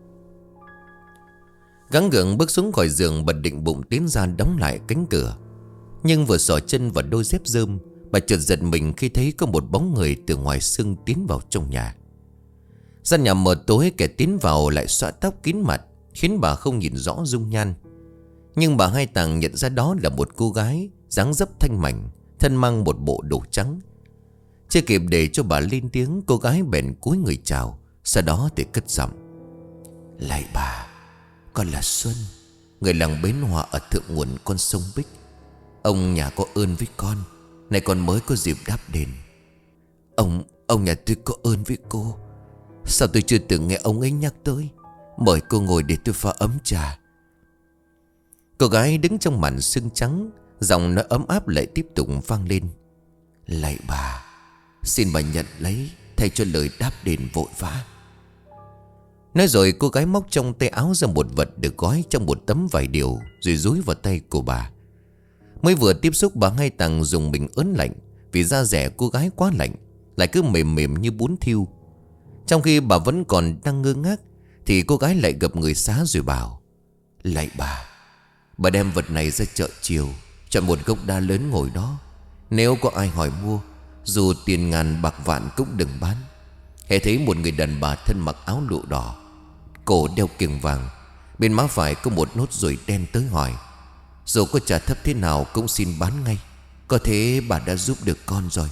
Gắng gượng bước xuống khỏi giường, bà định bụng tiến ra đóng lại cánh cửa. Nhưng vừa xỏ chân vào đôi dép rơm, bà chợt giật mình khi thấy có một bóng người từ ngoài sương tiến vào trong nhà. Gian nhà mờ tối, kẻ tiến vào lại xõa tóc kín mặt, khiến bà không nhìn rõ dung nhan. Nhưng bà Hai Tàng nhận ra đó là một cô gái dáng dấp thanh mảnh, thân mang một bộ đồ trắng. Chưa kịp để cho bà lên tiếng, cô gái bèn cúi người chào, sau đó thì cất giọng. Lạy bà, con là Xuân, người làng Bến Hòa ở thượng nguồn con sông Bích. Ông nhà có ơn với con, này con mới có dịp đáp đền. Ông, ông nhà tôi có ơn với cô. Sao tôi chưa từng nghe ông ấy nhắc tới? Mời cô ngồi để tôi pha ấm trà. Cô gái đứng trong màn sương trắng, giọng nói ấm áp lại tiếp tục vang lên. Lạy bà, xin bà nhận lấy, thay cho lời đáp đền vội vã. Nói rồi cô gái móc trong tay áo ra một vật được gói trong một tấm vải điều, rồi dúi vào tay của bà. Mới vừa tiếp xúc, bà Hai Tàng dùng mình ớn lạnh, vì da dẻ cô gái quá lạnh, lại cứ mềm mềm như bún thiêu. Trong khi bà vẫn còn đang ngơ ngác, thì cô gái lại gập người xá rồi bảo. Lạy bà, bà đem vật này ra chợ chiều, chọn một gốc đa lớn ngồi đó. Nếu có ai hỏi mua, dù tiền ngàn bạc vạn cũng đừng bán. Hễ thấy một người đàn bà thân mặc áo lụa đỏ, cổ đeo kiềng vàng, bên má phải có một nốt ruồi đen tới hỏi, dù có trả thấp thế nào cũng xin bán ngay. Có thế bà đã giúp được con rồi.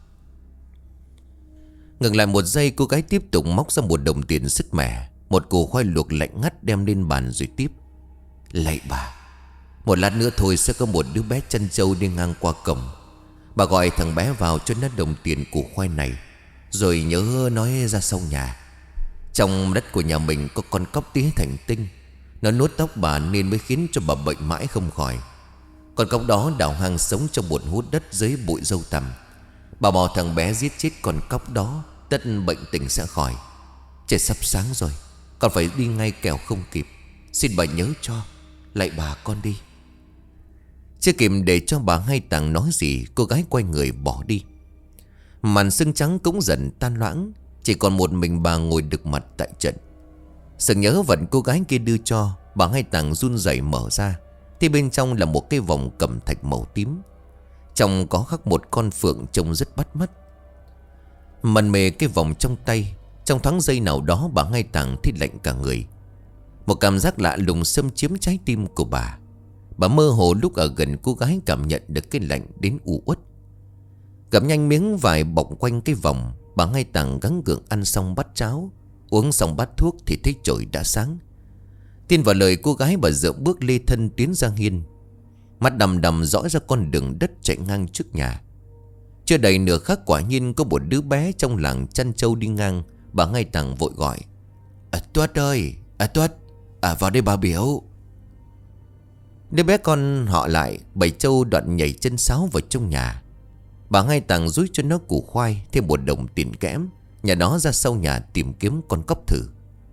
Ngừng lại một giây, cô gái tiếp tục móc ra một đồng tiền sứt mẻ, một củ khoai luộc lạnh ngắt đem lên bàn rồi tiếp. Lạy bà, một lát nữa thôi sẽ có một đứa bé chăn trâu đi ngang qua cổng. Bà gọi thằng bé vào cho nó đồng tiền củ khoai này, rồi nhớ nói ra sau nhà. Trong đất của nhà mình có con cóc tía thành tinh, nó nuốt tóc bà nên mới khiến cho bà bệnh mãi không khỏi. Con cóc đó đào hang sống trong một hút đất dưới bụi dâu tằm. Bà bảo thằng bé giết chết con cóc đó, tất bệnh tình sẽ khỏi. Trời sắp sáng rồi, con phải đi ngay kẻo không kịp. Xin bà nhớ cho. Lạy bà, con đi. Chưa kịp để cho bà Hai Tàng nói gì, cô gái quay người bỏ đi. Màn sương trắng cũng dần tan loãng, chỉ còn một mình bà ngồi đực mặt tại trận. Sự nhớ vật cô gái kia đưa cho, bà Hai Tàng run rẩy mở ra, thì bên trong là một cái vòng cẩm thạch màu tím. Trong có khắc một con phượng trông rất bắt mắt. Mần mề cái vòng trong tay, trong thoáng giây nào đó bà Hai Tàng thấy lạnh cả người. Một cảm giác lạ lùng xâm chiếm trái tim của bà. Bà mơ hồ lúc ở gần cô gái cảm nhận được cái lạnh đến u uất. Gặm nhanh miếng vải bọc quanh cái vòng, bà Hai Tàng gắng gượng ăn xong bát cháo, uống xong bát thuốc thì thấy trời đã sáng. Tin vào lời cô gái, bà dựa bước lê thân tiến ra hiên. Mắt đầm đầm dõi ra con đường đất chạy ngang trước nhà. Chưa đầy nửa khắc, quả nhiên có một đứa bé trong làng chăn trâu đi ngang. Bà Hai Tàng vội gọi. À Tuất ơi, à Tuất, à vào đây bà biểu. Đứa bé con họ lại, bầy trâu đoạn nhảy chân sáo vào trong nhà. Bà Hai Tàng rúi cho nó củ khoai, thêm một đồng tiền kẽm, nhà nó ra sau nhà tìm kiếm con cóc thử.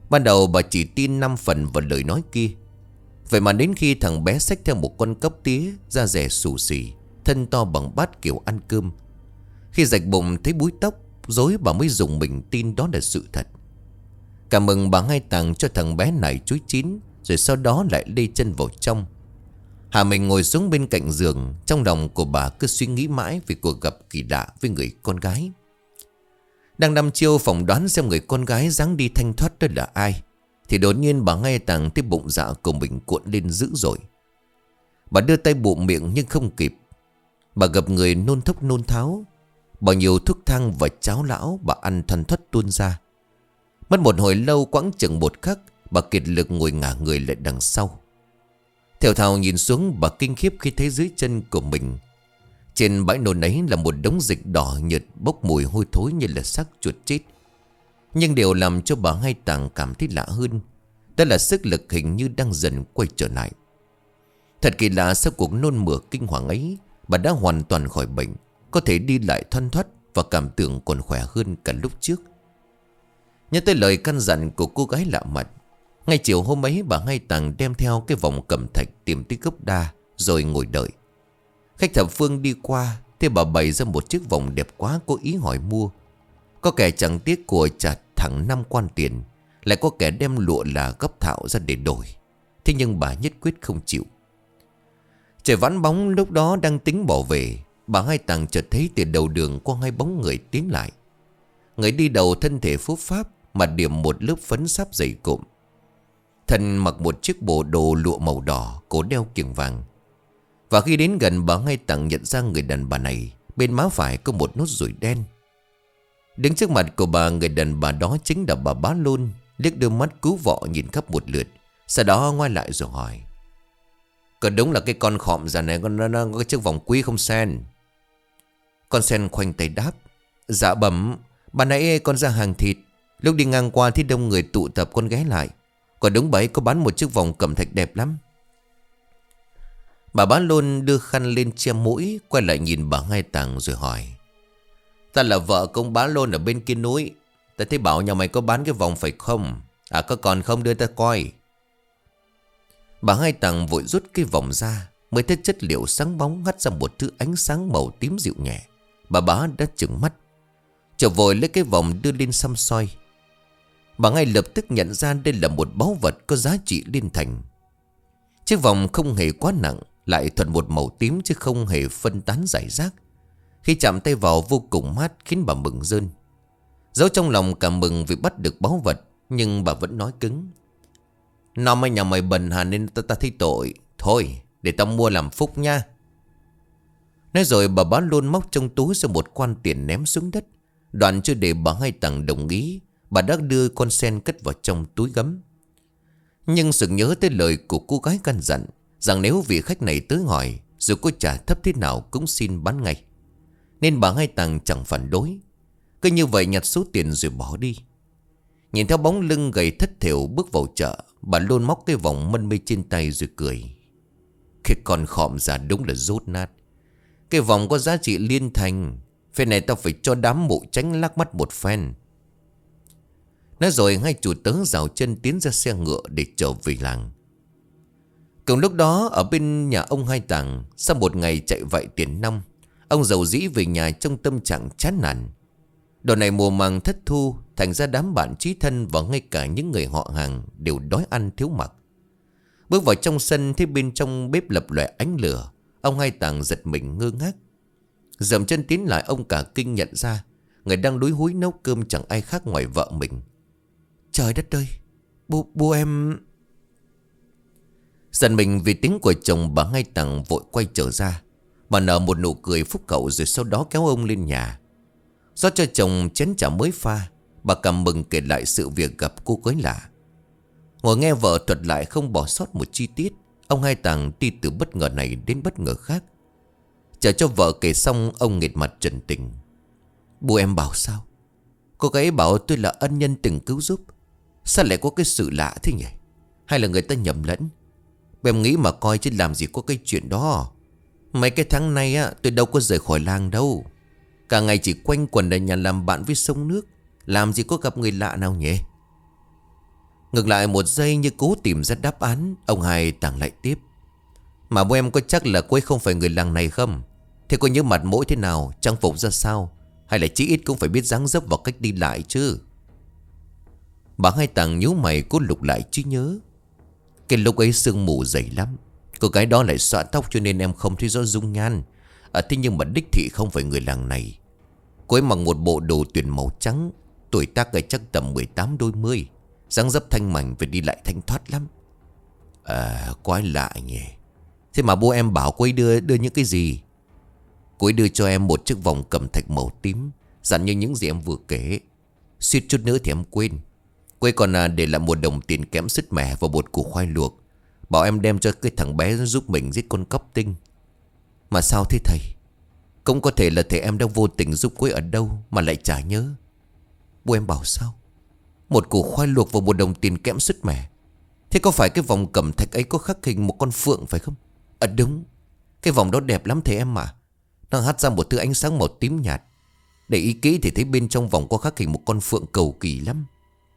Ban đầu bà chỉ tin năm phần vào lời nói kia. Vậy mà đến khi thằng bé xách theo một con cóc tía, da dẻ xù xì, thân to bằng bát kiểu ăn cơm. Khi rạch bụng thấy búi tóc rối, bà mới dùng mình tin đó là sự thật. Cảm mừng bà Hai Tàng cho thằng bé này chuối chín, rồi sau đó lại lê chân vào trong. Hà mình ngồi xuống bên cạnh giường. Trong lòng của bà cứ suy nghĩ mãi về cuộc gặp kỳ lạ với người con gái. Đang đăm chiêu phỏng đoán xem người con gái dáng đi thanh thoát đó là ai, thì đột nhiên bà Hai Tàng thấy bụng dạ của mình cuộn lên dữ dội. Bà đưa tay bụm miệng nhưng không kịp. Bà gặp người nôn thốc nôn tháo. Bao nhiêu thuốc thang và cháo lão bà ăn thoăn thoắt tuôn ra. Mất một hồi lâu, quãng chừng một khắc, bà kiệt lực ngồi ngả người lại đằng sau. Theo thào nhìn xuống, bà kinh khiếp khi thấy dưới chân của mình, trên bãi nôn ấy là một đống dịch đỏ nhợt bốc mùi hôi thối như là xác chuột chết. Nhưng điều làm cho bà Hai Tàng cảm thấy lạ hơn, đó là sức lực hình như đang dần quay trở lại. Thật kỳ lạ, sau cuộc nôn mửa kinh hoàng ấy, bà đã hoàn toàn khỏi bệnh, có thể đi lại thoăn thoắt và cảm tưởng còn khỏe hơn cả lúc trước. Nhớ tới lời căn dặn của cô gái lạ mặt, ngay chiều hôm ấy bà Hai Tàng đem theo cái vòng cẩm thạch tìm tới gốc đa rồi ngồi đợi. Khách thập phương đi qua, thế bà bày ra một chiếc vòng đẹp quá, có ý hỏi mua. Có kẻ chẳng tiếc của trả thẳng năm quan tiền, lại có kẻ đem lụa là gấp thạo ra để đổi. Thế nhưng bà nhất quyết không chịu. Trời vãn bóng lúc đó đang tính bỏ về, bà Hai Tàng chợt thấy từ đầu đường có hai bóng người tiến lại. Người đi đầu thân thể phúc pháp, mặt điểm một lớp phấn sáp dày cộm. Thân mặc một chiếc bộ đồ lụa màu đỏ, cổ đeo kiềng vàng. Và khi đến gần, bà Hai Tàng nhận ra người đàn bà này bên má phải có một nốt ruồi đen. Đứng trước mặt của bà, người đàn bà đó chính là bà Bá Lôn. Liếc đôi mắt cứu vọ nhìn khắp một lượt, sau đó ngoái lại rồi hỏi: "Có đúng là cái con khọm già này con nó, nó có chiếc vòng quý không Sen?" Con Sen khoanh tay đáp: "Dạ bẩm, ban nãy con ra hàng thịt, lúc đi ngang qua thì đông người tụ tập, con ghé lại. Còn đúng bấy có bán một chiếc vòng cẩm thạch đẹp lắm." Bà Bá Lôn đưa khăn lên che mũi, quay lại nhìn bà Hai Tàng rồi hỏi: "Ta là vợ công Bá Lôn ở bên kia núi. Ta thấy bảo nhà mày có bán cái vòng phải không? À có còn không, đưa ta coi." Bà Hai Tàng vội rút cái vòng ra, mới thấy chất liệu sáng bóng hắt ra một thứ ánh sáng màu tím dịu nhẹ. Bà Bá đã trừng mắt, trở vội lấy cái vòng đưa lên xăm soi. Bà ngay lập tức nhận ra đây là một báu vật có giá trị liên thành. Chiếc vòng không hề quá nặng, lại thuần một màu tím chứ không hề phân tán rải rác. Khi chạm tay vào vô cùng mát, khiến bà mừng rơn. Dẫu trong lòng cảm mừng vì bắt được báu vật, nhưng bà vẫn nói cứng: "Năm anh nhà mày bần hà nên ta, ta thấy tội. Thôi để tao mua làm phúc nha." Nói rồi bà Bá Lôn móc trong túi ra một quan tiền ném xuống đất. Đoạn chưa để bà Hai Tàng đồng ý, bà đã đưa con Sen cất vào trong túi gấm. Nhưng sực nhớ tới lời của cô gái căn dặn, rằng nếu vị khách này tới hỏi, dù có trả thấp thế nào cũng xin bán ngay, nên bà Hai Tàng chẳng phản đối. Cứ như vậy nhặt số tiền rồi bỏ đi. Nhìn theo bóng lưng gầy thất thểu bước vào chợ, bà Lôn móc cái vòng mân mê trên tay rồi cười: "Cái con khọm già đúng là dốt nát. Cái vòng có giá trị liên thành, phen này tao phải cho đám mụ tránh lắc mắt một phen." Nói rồi hai chủ tớ rào chân tiến ra xe ngựa để trở về làng. Cùng lúc đó ở bên nhà ông Hai Tàng, sau một ngày chạy vạy tiền năm, ông giàu dĩ về nhà trong tâm trạng chán nản. Độ này mùa màng thất thu, thành ra đám bạn chí thân và ngay cả những người họ hàng đều đói ăn thiếu mặc. Bước vào trong sân, thấy bên trong bếp lập lòe ánh lửa, ông Hai Tàng giật mình ngơ ngác. Dậm chân tiến lại, ông cả kinh nhận ra người đang lúi húi nấu cơm chẳng ai khác ngoài vợ mình. "Trời đất ơi, bố, bố em..." Giận mình vì tiếng của chồng, bà Hai Tàng vội quay trở ra. Bà nở một nụ cười phúc hậu rồi sau đó kéo ông lên nhà, rót cho chồng chén trà mới pha. Bà cảm mừng kể lại sự việc gặp cô gái lạ. Ngồi nghe vợ thuật lại không bỏ sót một chi tiết, ông Hai Tàng đi từ bất ngờ này đến bất ngờ khác. Chờ cho vợ kể xong, ông nghệt mặt trần tình: "Bố em bảo sao? Cô gái bảo tôi là ân nhân từng cứu giúp. Sao lại có cái sự lạ thế nhỉ? Hay là người ta nhầm lẫn? Em nghĩ mà coi chứ làm gì có cái chuyện đó. Mấy cái tháng nay á, tôi đâu có rời khỏi làng đâu. Cả ngày chỉ quanh quẩn ở nhà làm bạn với sông nước, làm gì có gặp người lạ nào nhỉ?" Ngược lại một giây như cố tìm ra đáp án, ông Hai Tàng lại tiếp. Mà bố em có chắc là cô ấy không phải người làng này không? Thế cô nhớ mặt mũi thế nào, trang phục ra sao? Hay là chí ít cũng phải biết dáng dấp và cách đi lại chứ? Bà Hai Tàng nhíu mày cố lục lại trí nhớ. Cái lúc ấy sương mù dày lắm. Cô gái đó lại xõa tóc cho nên em không thấy rõ dung nhan. À, thế nhưng mà đích thị không phải người làng này. Cô ấy mặc một bộ đồ tuyền màu trắng. Tuổi tác ấy chắc tầm mười tám đôi mươi. Dáng dấp thanh mảnh và đi lại thanh thoát lắm. À, quái lạ nhỉ. Thế mà bố em bảo cô ấy đưa đưa những cái gì? Cô ấy đưa cho em một chiếc vòng cẩm thạch màu tím, dặn như những gì em vừa kể. Suýt chút nữa thì em quên. Cô ấy còn à, để lại một đồng tiền kẽm sứt mẻ và bột củ khoai luộc. Bảo em đem cho cái thằng bé giúp mình giết con cóc tinh. Mà sao thế thầy? Cũng có thể là thầy em đang vô tình giúp cô ấy ở đâu mà lại chả nhớ. Bố em bảo sao? Một củ khoai luộc và một đồng tiền kẽm sứt mẻ. Thế có phải cái vòng cẩm thạch ấy có khắc hình một con phượng phải không? À đúng. Cái vòng đó đẹp lắm thầy em mà. Nó hắt ra một thứ ánh sáng màu tím nhạt. Để ý kỹ thì thấy bên trong vòng có khắc hình một con phượng cầu kỳ lắm.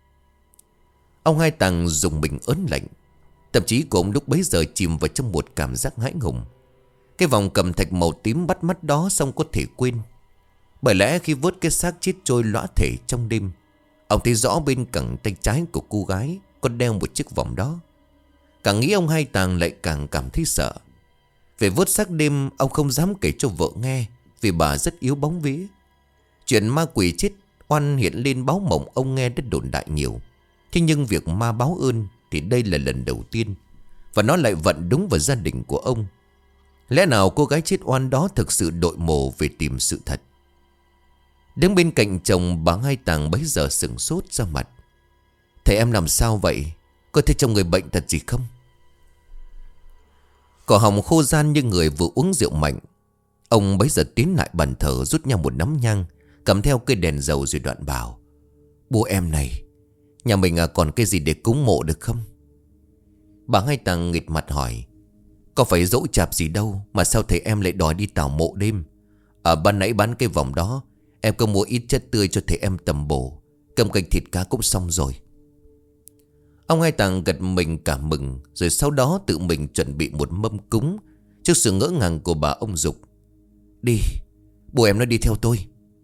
Ông Hai Tàng dùng mình ớn lạnh. Tâm trí của ông lúc bấy giờ chìm vào trong một cảm giác hãi hùng. Cái vòng cẩm thạch màu tím bắt mắt đó xong có thể quên. Bởi lẽ khi vớt cái xác chết trôi lõa thể trong đêm, ông thấy rõ bên cẳng tay trái của cô gái có đeo một chiếc vòng đó. Càng nghĩ ông Hai Tàng lại càng cảm thấy sợ. Về vớt xác đêm ông không dám kể cho vợ nghe, vì bà rất yếu bóng vía. Chuyện ma quỷ chết oan hiện lên báo mộng ông nghe đã đồn đại nhiều. Thế nhưng việc ma báo ơn thì đây là lần đầu tiên. Và nó lại vận đúng vào gia đình của ông. Lẽ nào cô gái chết oan đó thực sự đội mồ về tìm sự thật? Đứng bên cạnh chồng, bà Hai Tàng bấy giờ sửng sốt ra mặt. Thầy em làm sao vậy? Có thấy trong người bệnh thật gì không? Cỏ họng khô ran như người vừa uống rượu mạnh. Ông bấy giờ tiến lại bàn thờ, rút nhau một nắm nhang, cầm theo cây đèn dầu rồi đoạn bảo. Bố em này, nhà mình à còn cái gì để cúng mộ được không? Bà Hai Tàng nghịch mặt hỏi. Có phải dỗ chạp gì đâu mà sao thầy em lại đòi đi tảo mộ đêm? Ở ban nãy bán cái vòng đó, em có mua ít chất tươi cho thầy em tầm bổ. Cầm canh thịt cá cũng xong rồi. Ông Hai Tàng gật mình cảm mừng, rồi sau đó tự mình chuẩn bị một mâm cúng. Trước sự ngỡ ngàng của bà, ông dục. Đi, bố em nó đi theo tôi.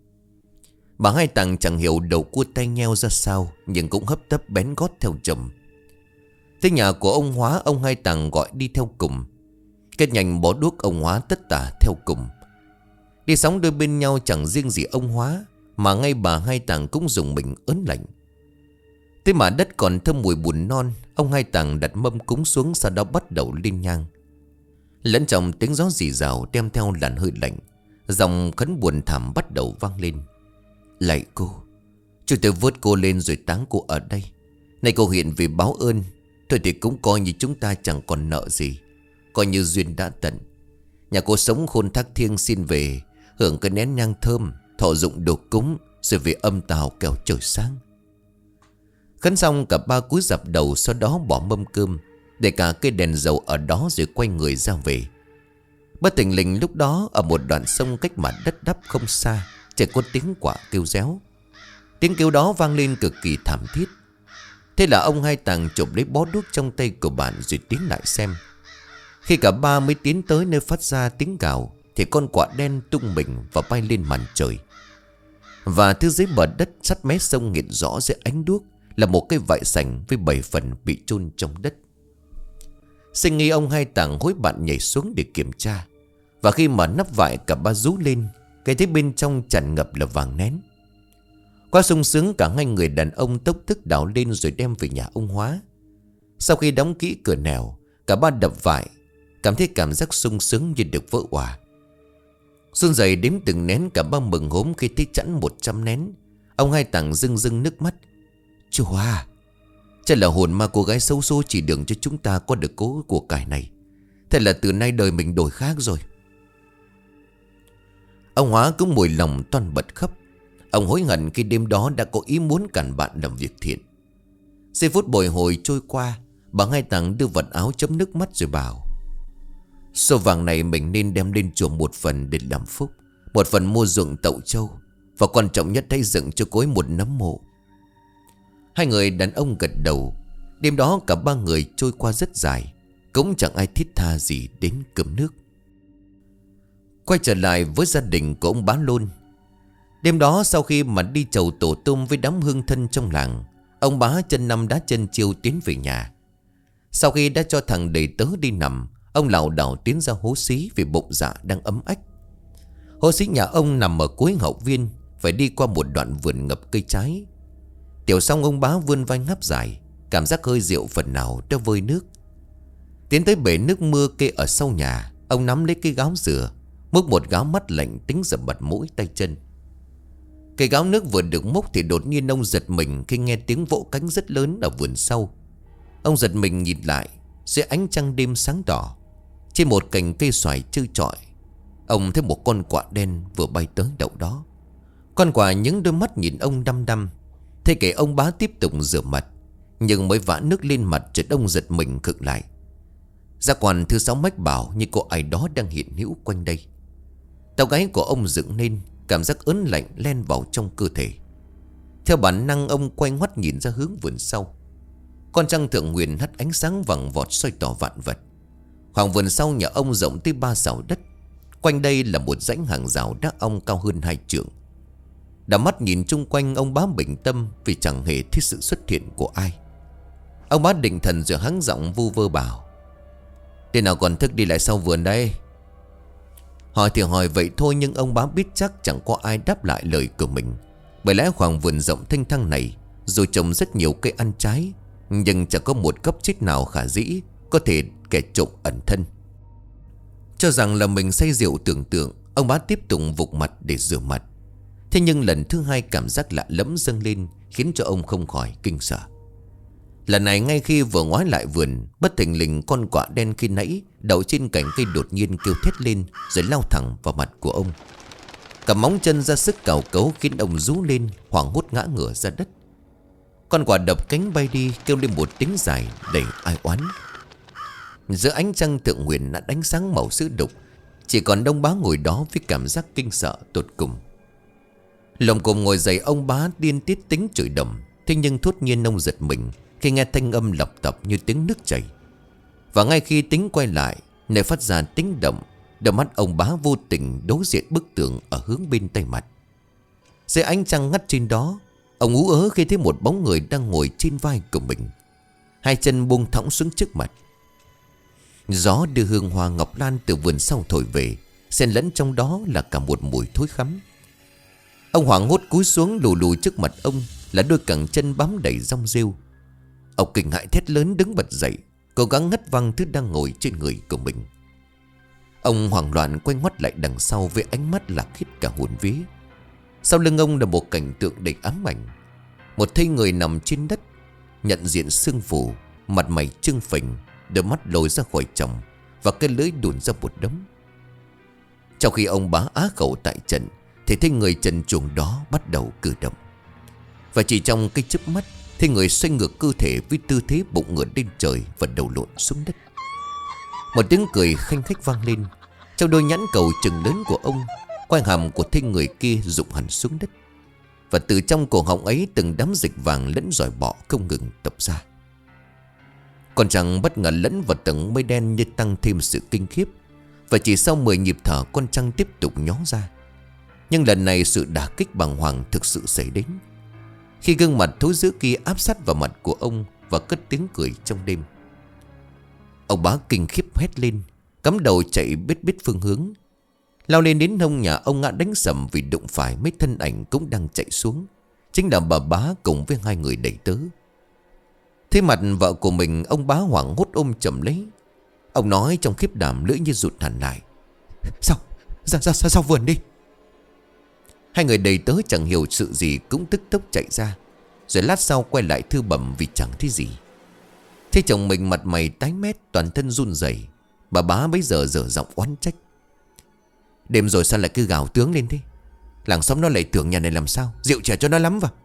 Bà Hai Tàng chẳng hiểu đầu cua tay nheo ra sao, nhưng cũng hấp tấp bén gót theo chồng. Tới nhà của ông Hóa, ông Hai Tàng gọi đi theo cùng. Kết nhanh bó đuốc, ông Hóa tất tả theo cùng. Đi sóng đôi bên nhau chẳng riêng gì ông Hóa, mà ngay bà Hai Tàng cũng dùng mình ớn lạnh. Thế mà đất còn thơm mùi bùn non. Ông Hai Tàng đặt mâm cúng xuống, sau đó bắt đầu lên nhang. Lẫn trong tiếng gió rì rào đem theo làn hơi lạnh, dòng khấn buồn thảm bắt đầu vang lên. Lạy cô, chúng tôi vớt cô lên rồi táng cô ở đây. Này cô hiện vì báo ơn, thôi thì cũng coi như chúng ta chẳng còn nợ gì, coi như duyên đã tận. Nhà cô sống khôn thác thiêng xin về, hưởng cái nén nhang thơm, thọ dụng đồ cúng, rồi về âm tào kẻo trời sáng. Khấn xong cả ba cúi dập đầu, sau đó bỏ mâm cơm, để cả cây đèn dầu ở đó rồi quay người ra về. Bất thình lình lúc đó, ở một đoạn sông cách mặt đất đắp không xa, chợt có tiếng quạ kêu réo. Tiếng kêu đó vang lên cực kỳ thảm thiết. Thế là ông Hai Tàng chụp lấy bó đuốc trong tay của bạn rồi tiến lại xem. Khi cả ba mới tiến tới nơi phát ra tiếng gào, thì con quạ đen tung mình và bay lên màn trời. Và thứ dưới bờ đất sát mé sông hiện rõ dưới ánh đuốc là một cái vại sành với bảy phần bị chôn trong đất. Sinh nghi ông Hai Tàng hối bạn nhảy xuống để kiểm tra. Và khi mở nắp vại, cả ba rú lên, cái thấy bên trong tràn ngập là vàng nén. Quá sung sướng, cả hai người đàn ông tốc tức đào lên rồi đem về nhà ông Hóa. Sau khi đóng kỹ cửa nẻo, cả ba đập vại, cảm thấy cảm giác sung sướng như được vỡ òa. Run rẩy đếm từng nén, cả ba mừng hốm khi thấy chẵn một trăm nén. Ông Hai Tàng rưng rưng nước mắt. Chú à, chắc là hồn ma cô gái xấu số chỉ đường cho chúng ta có được cố của cải này. Thế là từ nay đời mình đổi khác rồi. Ông Hóa cũng mùi lòng toan bật khóc. Ông hối hận khi đêm đó đã có ý muốn cản bạn làm việc thiện. Giây phút bồi hồi trôi qua, bà Hai Tàng đưa vật áo chấm nước mắt rồi bảo. Số vàng này mình nên đem lên chùa một phần để làm phúc, một phần mua ruộng tậu trâu, và quan trọng nhất hãy dựng cho cô ấy một nấm mộ. Hai người đàn ông gật đầu. Đêm đó cả ba người trôi qua rất dài, cũng chẳng ai thiết tha gì đến cơm nước. Quay trở lại với gia đình của ông Bá Lôn. Đêm đó sau khi mà đi chầu tổ tôm với đám hương thân trong làng, ông Bá chân năm đá chân chiêu tiến về nhà. Sau khi đã cho thằng đầy tớ đi nằm, ông lảo đảo tiến ra hố xí vì bụng dạ đang ấm ách. Hố xí nhà ông nằm ở cuối hậu viên, phải đi qua một đoạn vườn ngập cây trái. Tiểu xong ông Bá vươn vai ngáp dài, cảm giác hơi rượu phần nào đã vơi nước. Tiến tới bể nước mưa kê ở sau nhà, ông nắm lấy cái gáo dừa, múc một gáo mắt lạnh tính dập bật mũi tay chân. Cái gáo nước vừa được múc thì đột nhiên ông giật mình khi nghe tiếng vỗ cánh rất lớn ở vườn sau. Ông giật mình nhìn lại, dưới ánh trăng đêm sáng đỏ, trên một cành cây xoài trơ trọi, ông thấy một con quạ đen vừa bay tới đậu đó. Con quạ những đôi mắt nhìn ông đăm đăm. Thế kể ông Bá tiếp tục rửa mặt, nhưng mới vã nước lên mặt chợt ông giật mình khựng lại. Giác quan thứ sáu mách bảo như có ai đó đang hiện hữu quanh đây. Tóc gáy của ông dựng lên, cảm giác ớn lạnh len vào trong cơ thể. Theo bản năng ông quay ngoắt nhìn ra hướng vườn sau. Con trăng thượng huyền hắt ánh sáng vàng vọt soi tỏ vạn vật. Khoảng vườn sau nhà ông rộng tới ba sào đất. Quanh đây là một dãy hàng rào đá ong cao hơn hai trượng. Đảo mắt nhìn chung quanh, ông Bá bình tâm vì chẳng hề thấy sự xuất hiện của ai. Ông Bá định thần rồi hắng giọng vu vơ bảo: "Tên nào còn thức đi lại sau vườn đây?" Hỏi thì hỏi vậy thôi, nhưng ông Bá biết chắc chẳng có ai đáp lại lời của mình. Bởi lẽ khoảng vườn rộng thanh thang này dù trồng rất nhiều cây ăn trái, nhưng chẳng có một gốc chết nào khả dĩ có thể kẻ trộm ẩn thân. Cho rằng là mình say rượu tưởng tượng, ông Bá tiếp tục vụt mặt để rửa mặt. Thế nhưng lần thứ hai cảm giác lạ lẫm dâng lên, khiến cho ông không khỏi kinh sợ. Lần này ngay khi vừa ngoái lại vườn, bất thình lình con quạ đen khi nãy đậu trên cành cây đột nhiên kêu thét lên, rồi lao thẳng vào mặt của ông. Cả móng chân ra sức cào cấu khiến ông rú lên, hoảng hốt ngã ngửa ra đất. Con quạ đập cánh bay đi, kêu lên một tiếng dài đầy ai oán. Giữa ánh trăng thượng huyền đã đánh sáng màu sữa đục, chỉ còn ông Bá ngồi đó với cảm giác kinh sợ tột cùng. Lồng cồm ngồi dậy, ông Bá điên tiết tính chửi đầm. Thế nhưng thốt nhiên ông giật mình khi nghe thanh âm lọc tập như tiếng nước chảy. Và ngay khi tính quay lại, nơi phát ra tiếng động, đôi mắt ông Bá vô tình đối diện bức tường ở hướng bên tay mặt. Dưới ánh trăng ngắt trên đó, ông ú ớ khi thấy một bóng người đang ngồi trên vai của mình, hai chân buông thõng xuống trước mặt. Gió đưa hương hoa ngọc lan từ vườn sau thổi về, xen lẫn trong đó là cả một mùi thối khắm. Ông hoảng hốt cúi xuống, lù lù trước mặt ông là đôi cẳng chân bám đầy rong rêu. Ông kinh hãi thét lớn đứng bật dậy, cố gắng ngất văng thứ đang ngồi trên người của mình. Ông hoảng loạn quay ngoắt lại đằng sau với ánh mắt lạc hết cả hồn vía. Sau lưng ông là một cảnh tượng đầy ám ảnh. Một thây người nằm trên đất, nhận diện xương phủ, mặt mày trưng phình, đôi mắt lồi ra khỏi chồng và cái lưỡi đùn ra một đống. Trong khi ông Bá á khẩu tại trận thì thấy người trần truồng đó bắt đầu cử động. Và chỉ trong cái chớp mắt, thấy người xoay ngược cơ thể với tư thế bụng ngửa lên trời và đầu lộn xuống đất. Một tiếng cười khanh khách vang lên. Trong đôi nhãn cầu trừng lớn của ông, quai hàm của thây người kia rụng hẳn xuống đất. Và từ trong cổ họng ấy từng đám dịch vàng lẫn giỏi bọ không ngừng tập ra. Con trăng bất ngờ lẫn vào tầng mây đen như tăng thêm sự kinh khiếp. Và chỉ sau mười nhịp thở, con trăng tiếp tục nhó ra. Nhưng lần này sự đả kích bàng hoàng thực sự xảy đến, khi gương mặt thối dữ kia áp sát vào mặt của ông và cất tiếng cười trong đêm. Ông Bá kinh khiếp hét lên, cắm đầu chạy biết biết phương hướng. Lao lên đến hông nhà ông ngã đánh sầm vì đụng phải mấy thân ảnh cũng đang chạy xuống. Chính là bà Bá cùng với hai người đẩy tớ. Thế mặt vợ của mình, ông Bá hoảng hốt ôm chầm lấy. Ông nói trong khiếp đảm, lưỡi như rụt hẳn lại: Sao? Ra ra ra sau vườn đi. Hai người đầy tớ chẳng hiểu sự gì cũng tức tốc chạy ra. Rồi lát sau quay lại thư bẩm vì chẳng thấy gì. Thế chồng mình mặt mày tái mét, toàn thân run rẩy. Bà Bá bấy giờ dở giọng oán trách: Đêm rồi sao lại cứ gào tướng lên thế? Làng xóm nó lại tưởng nhà này làm sao, rượu chè cho nó lắm vào.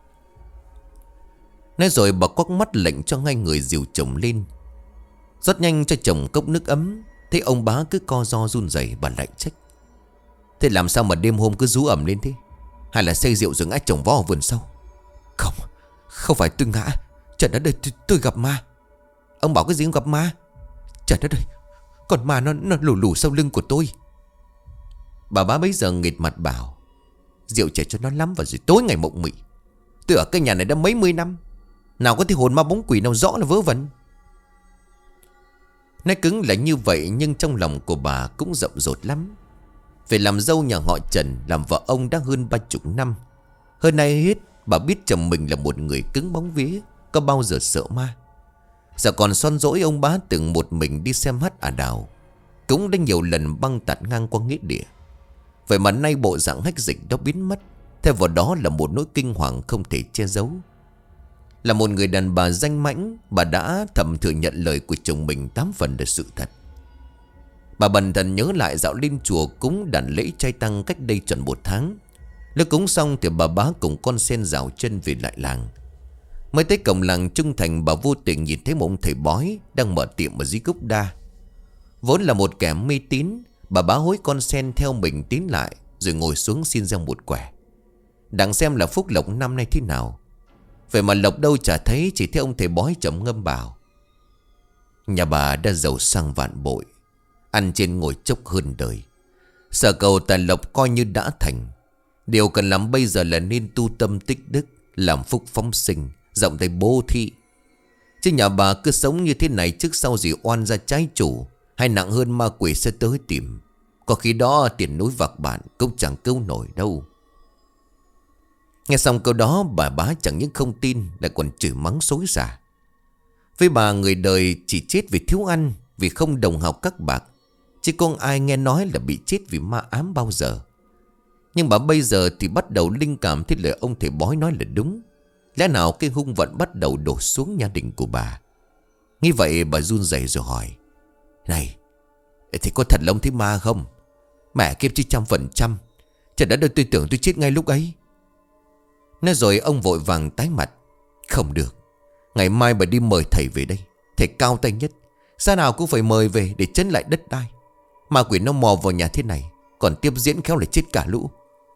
Nói rồi bà quắc mắt lệnh cho ngay người dìu chồng lên, rót nhanh cho chồng cốc nước ấm. Thấy ông Bá cứ co ro run rẩy, bà lại trách: Thế làm sao mà đêm hôm cứ rú ẩm lên thế? Hay là say rượu rồi ngã chồng vó ở vườn sau? Không, không phải tôi ngã, Trời đất ơi, tôi, tôi gặp ma. Ông bảo cái gì ông gặp ma? Trời đất ơi, con ma nó, nó lù lù sau lưng của tôi. Bà bá bấy giờ nghệt mặt bảo: Rượu chè cho nó lắm vào rồi tối ngày mộng mị. Tôi ở cái nhà này đã mấy mươi năm, nào có thấy hồn ma bóng quỷ nào rõ là vớ vẩn. Nói cứng là như vậy, nhưng trong lòng của bà cũng rậm rột lắm. Về làm dâu nhà họ Trần, làm vợ ông đã hơn ba chục năm. Hơn nay hết, bà biết chồng mình là một người cứng bóng vía, có bao giờ sợ ma. Giờ còn son dỗi, ông bá từng một mình đi xem hát ả đào, cũng đã nhiều lần băng tạt ngang qua nghĩa địa. Vậy mà nay bộ dạng hách dịch đó biến mất, theo vào đó là một nỗi kinh hoàng không thể che giấu. Là một người đàn bà danh mãnh, bà đã thầm thừa nhận lời của chồng mình tám phần là sự thật. Bà bần thần nhớ lại dạo lên chùa cúng đàn lễ trai tăng cách đây tròn một tháng. Lúc cúng xong thì bà bá cùng con sen rào chân về lại làng. Mới tới cổng làng Trung Thành, bà vô tình nhìn thấy một ông thầy bói đang mở tiệm ở dưới gốc đa. Vốn là một kẻ mê tín, bà bá hối con sen theo mình tiến lại, rồi ngồi xuống xin ra một quẻ, đặng xem là phúc lộc năm nay thế nào. Vậy mà lộc đâu chả thấy, chỉ thấy ông thầy bói trầm ngâm bảo: Nhà bà đã giàu sang vạn bội, ăn trên ngồi chốc hơn đời. Sở cầu tài lộc coi như đã thành. Điều cần làm bây giờ là nên tu tâm tích đức, làm phúc phóng sinh, rộng tay bố thí. Chứ nhà bà cứ sống như thế này, trước sau gì oan ra trái chủ, hay nặng hơn ma quỷ sẽ tới tìm. Có khi đó tiền núi vạc bạn cũng chẳng cứu nổi đâu. Nghe xong câu đó, bà bá chẳng những không tin, lại còn chửi mắng xối xả. Với bà, người đời chỉ chết vì thiếu ăn, vì không đồng học các bạc, chứ không ai nghe nói là bị chết vì ma ám bao giờ. Nhưng bà bây giờ thì bắt đầu linh cảm thấy lời ông thầy bói nói là đúng. Lẽ nào cái hung vận bắt đầu đổ xuống nhà đình của bà? Nghĩ vậy bà run rẩy rồi hỏi: Này, thì có thật là ông thấy ma không? Mẹ kiếp chứ trăm phần trăm. Trời đất ơi, tôi tưởng tôi chết ngay lúc ấy. Nói rồi ông vội vàng tái mặt: Không được, ngày mai bà đi mời thầy về đây. Thầy cao tay nhất, sao nào cũng phải mời về để chấn lại đất đai. Ma quỷ nó mò vào nhà thế này, còn tiếp diễn khéo lại chết cả lũ.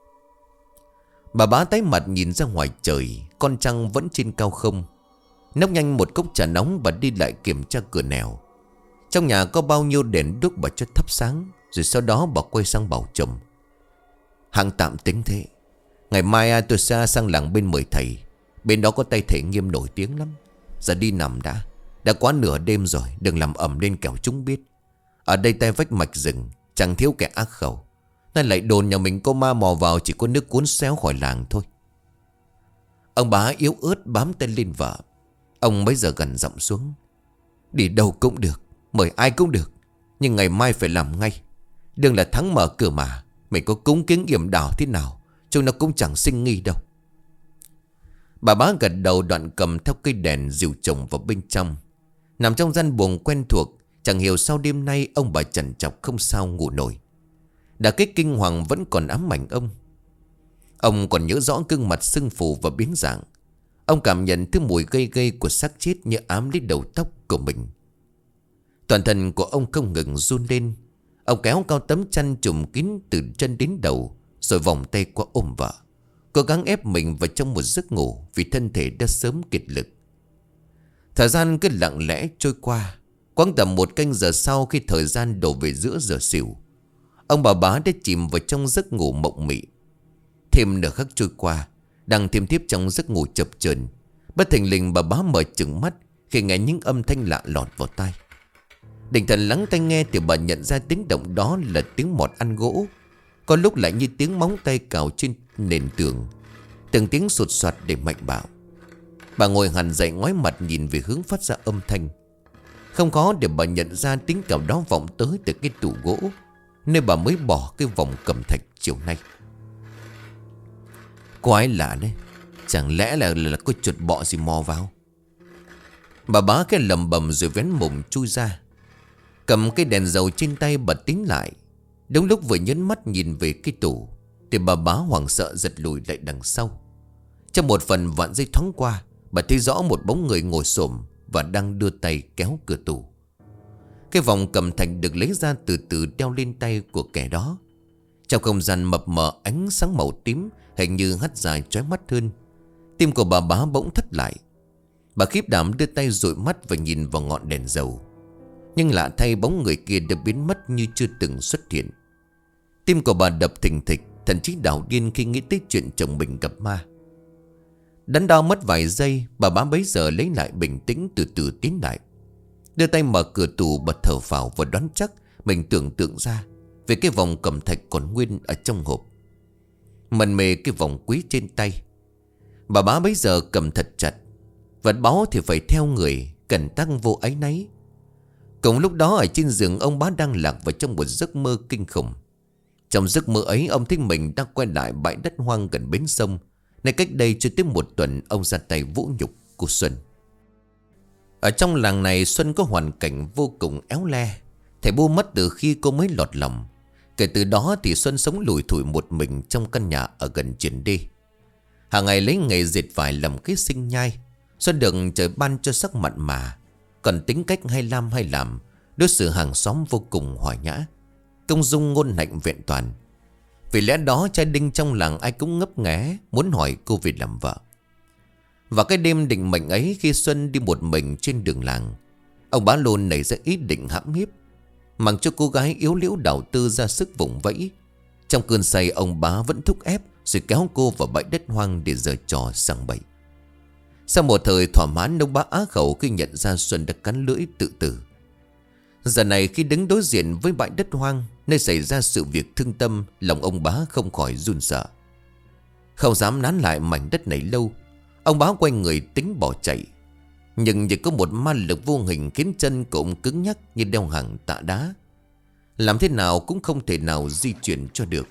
Bà bá tái mặt nhìn ra ngoài trời, con trăng vẫn trên cao không. Nốc nhanh một cốc trà nóng, bà đi lại kiểm tra cửa nẻo. Trong nhà có bao nhiêu đèn đuốc bà cho thắp sáng. Rồi sau đó bà quay sang bảo chồng: Hạng tạm tính thế, ngày mai tôi sẽ sang làng bên mời thầy. Bên đó có tay thầy Nghiêm nổi tiếng lắm. Giờ đi nằm đã, đã quá nửa đêm rồi, đừng làm ẩm lên kẻo chúng biết. Ở đây tay vách mạch rừng, chẳng thiếu kẻ ác khẩu. Nên lại đồn nhà mình có ma mò vào, chỉ có nước cuốn xéo khỏi làng thôi. Ông bá yếu ớt bám tay lên vợ. Ông bấy giờ gần giọng xuống: Đi đâu cũng được, mời ai cũng được, nhưng ngày mai phải làm ngay. Đừng là thắng mở cửa mà, mình có cúng kiến yểm đảo thế nào, chúng nó cũng chẳng sinh nghi đâu. Bà bá gật đầu, đoạn cầm theo cây đèn dìu chồng vào bên trong. Nằm trong gian buồng quen thuộc, chẳng hiểu sao đêm nay ông bà trằn trọc không sao ngủ nổi. Đã cái kinh hoàng vẫn còn ám ảnh ông. Ông còn nhớ rõ gương mặt sưng phù và biến dạng. Ông cảm nhận thứ mùi gây gây của xác chết như ám lấy đầu tóc của mình. Toàn thân của ông không ngừng run lên. Ông kéo cao tấm chăn trùm kín từ chân đến đầu, rồi vòng tay qua ôm vợ, cố gắng ép mình vào trong một giấc ngủ, vì thân thể đã sớm kiệt lực. Thời gian cứ lặng lẽ trôi qua. Quãng tầm một canh giờ sau, khi thời gian đổ về giữa giờ xỉu, ông bà bá đã chìm vào trong giấc ngủ mộng mị. Thêm nửa khắc trôi qua, đang thiêm thiếp trong giấc ngủ chập chờn, bất thình lình bà bá mở trừng mắt khi nghe những âm thanh lạ lọt vào tai. Định thần lắng tai nghe thì bà nhận ra tiếng động đó là tiếng mọt ăn gỗ, có lúc lại như tiếng móng tay cào trên nền tường, từng tiếng sột soạt để mạnh bạo. Bà ngồi hẳn dậy, ngoái mặt nhìn về hướng phát ra âm thanh. Không khó để bà nhận ra tiếng cào đó vọng tới từ cái tủ gỗ nơi bà mới bỏ cái vòng cầm thạch chiều nay. Quái lạ đấy, chẳng lẽ là, là, là có chuột bọ gì mò vào? Bà bá cái lầm bầm rồi vén mồm chui ra, cầm cái đèn dầu trên tay bật tín lại. Đúng lúc vừa nhấn mắt nhìn về cái tủ thì bà bá hoảng sợ giật lùi lại đằng sau. Trong một phần vạn giây thoáng qua, bà thấy rõ một bóng người ngồi xổm và đang đưa tay kéo cửa tủ. Cái vòng cầm thạch được lấy ra từ từ đeo lên tay của kẻ đó. Trong không gian mập mờ, ánh sáng màu tím hình như hắt dài chói mắt hơn. Tim của bà bá bỗng thắt lại. Bà khiếp đảm đưa tay dụi mắt và nhìn vào ngọn đèn dầu. Nhưng lạ thay, bóng người kia đã biến mất như chưa từng xuất hiện. Tim của bà đập thình thịch, thậm chí đảo điên khi nghĩ tới chuyện chồng mình gặp ma. Đắn đo mất vài giây, bà bá bấy giờ lấy lại bình tĩnh, từ từ tiến lại, đưa tay mở cửa tủ, bật thở phào và đoán chắc mình tưởng tượng ra về cái vòng cẩm thạch còn nguyên ở trong hộp. Mần mê cái vòng quý trên tay, bà bá bấy giờ cầm thật chặt. Vật báu thì phải theo người, cẩn tăng vô áy náy. Cùng lúc đó ở trên giường, ông bá đang lạc vào trong một giấc mơ kinh khủng. Trong giấc mơ ấy, ông thấy mình đang quay lại bãi đất hoang gần bến sông, nơi cách đây chưa tới một tuần ông ra tay vũ nhục cô Xuân. Ở trong làng này, Xuân có hoàn cảnh vô cùng éo le. Thầy bu mất từ khi cô mới lọt lòng. Kể từ đó thì Xuân sống lủi thủi một mình trong căn nhà ở gần triển đê. Hàng ngày lấy nghề dệt vải làm cái sinh nhai. Xuân được trời ban cho sắc mặn mà, còn tính cách hay làm hay làm, đối xử hàng xóm vô cùng hòa nhã, công dung ngôn hạnh vẹn toàn. Vì lẽ đó trai đinh trong làng ai cũng ngấp nghé muốn hỏi cô về làm vợ. Và cái đêm định mệnh ấy, khi Xuân đi một mình trên đường làng, ông bá luôn nảy ra ý định hãm hiếp, mặc cho cô gái yếu liễu đào tư ra sức vùng vẫy. Trong cơn say, ông bá vẫn thúc ép rồi kéo cô vào bãi đất hoang để giở trò sằng bậy. Sau một thời thỏa mãn, ông bá á khẩu khi nhận ra Xuân đã cắn lưỡi tự tử. Giờ này khi đứng đối diện với bãi đất hoang nơi xảy ra sự việc thương tâm, lòng ông bá không khỏi run sợ. Không dám nán lại mảnh đất này lâu, ông bá quay người tính bỏ chạy. Nhưng chỉ có một ma lực vô hình khiến chân của ông cứng nhắc như đeo hàng tạ đá. Làm thế nào cũng không thể nào di chuyển cho được.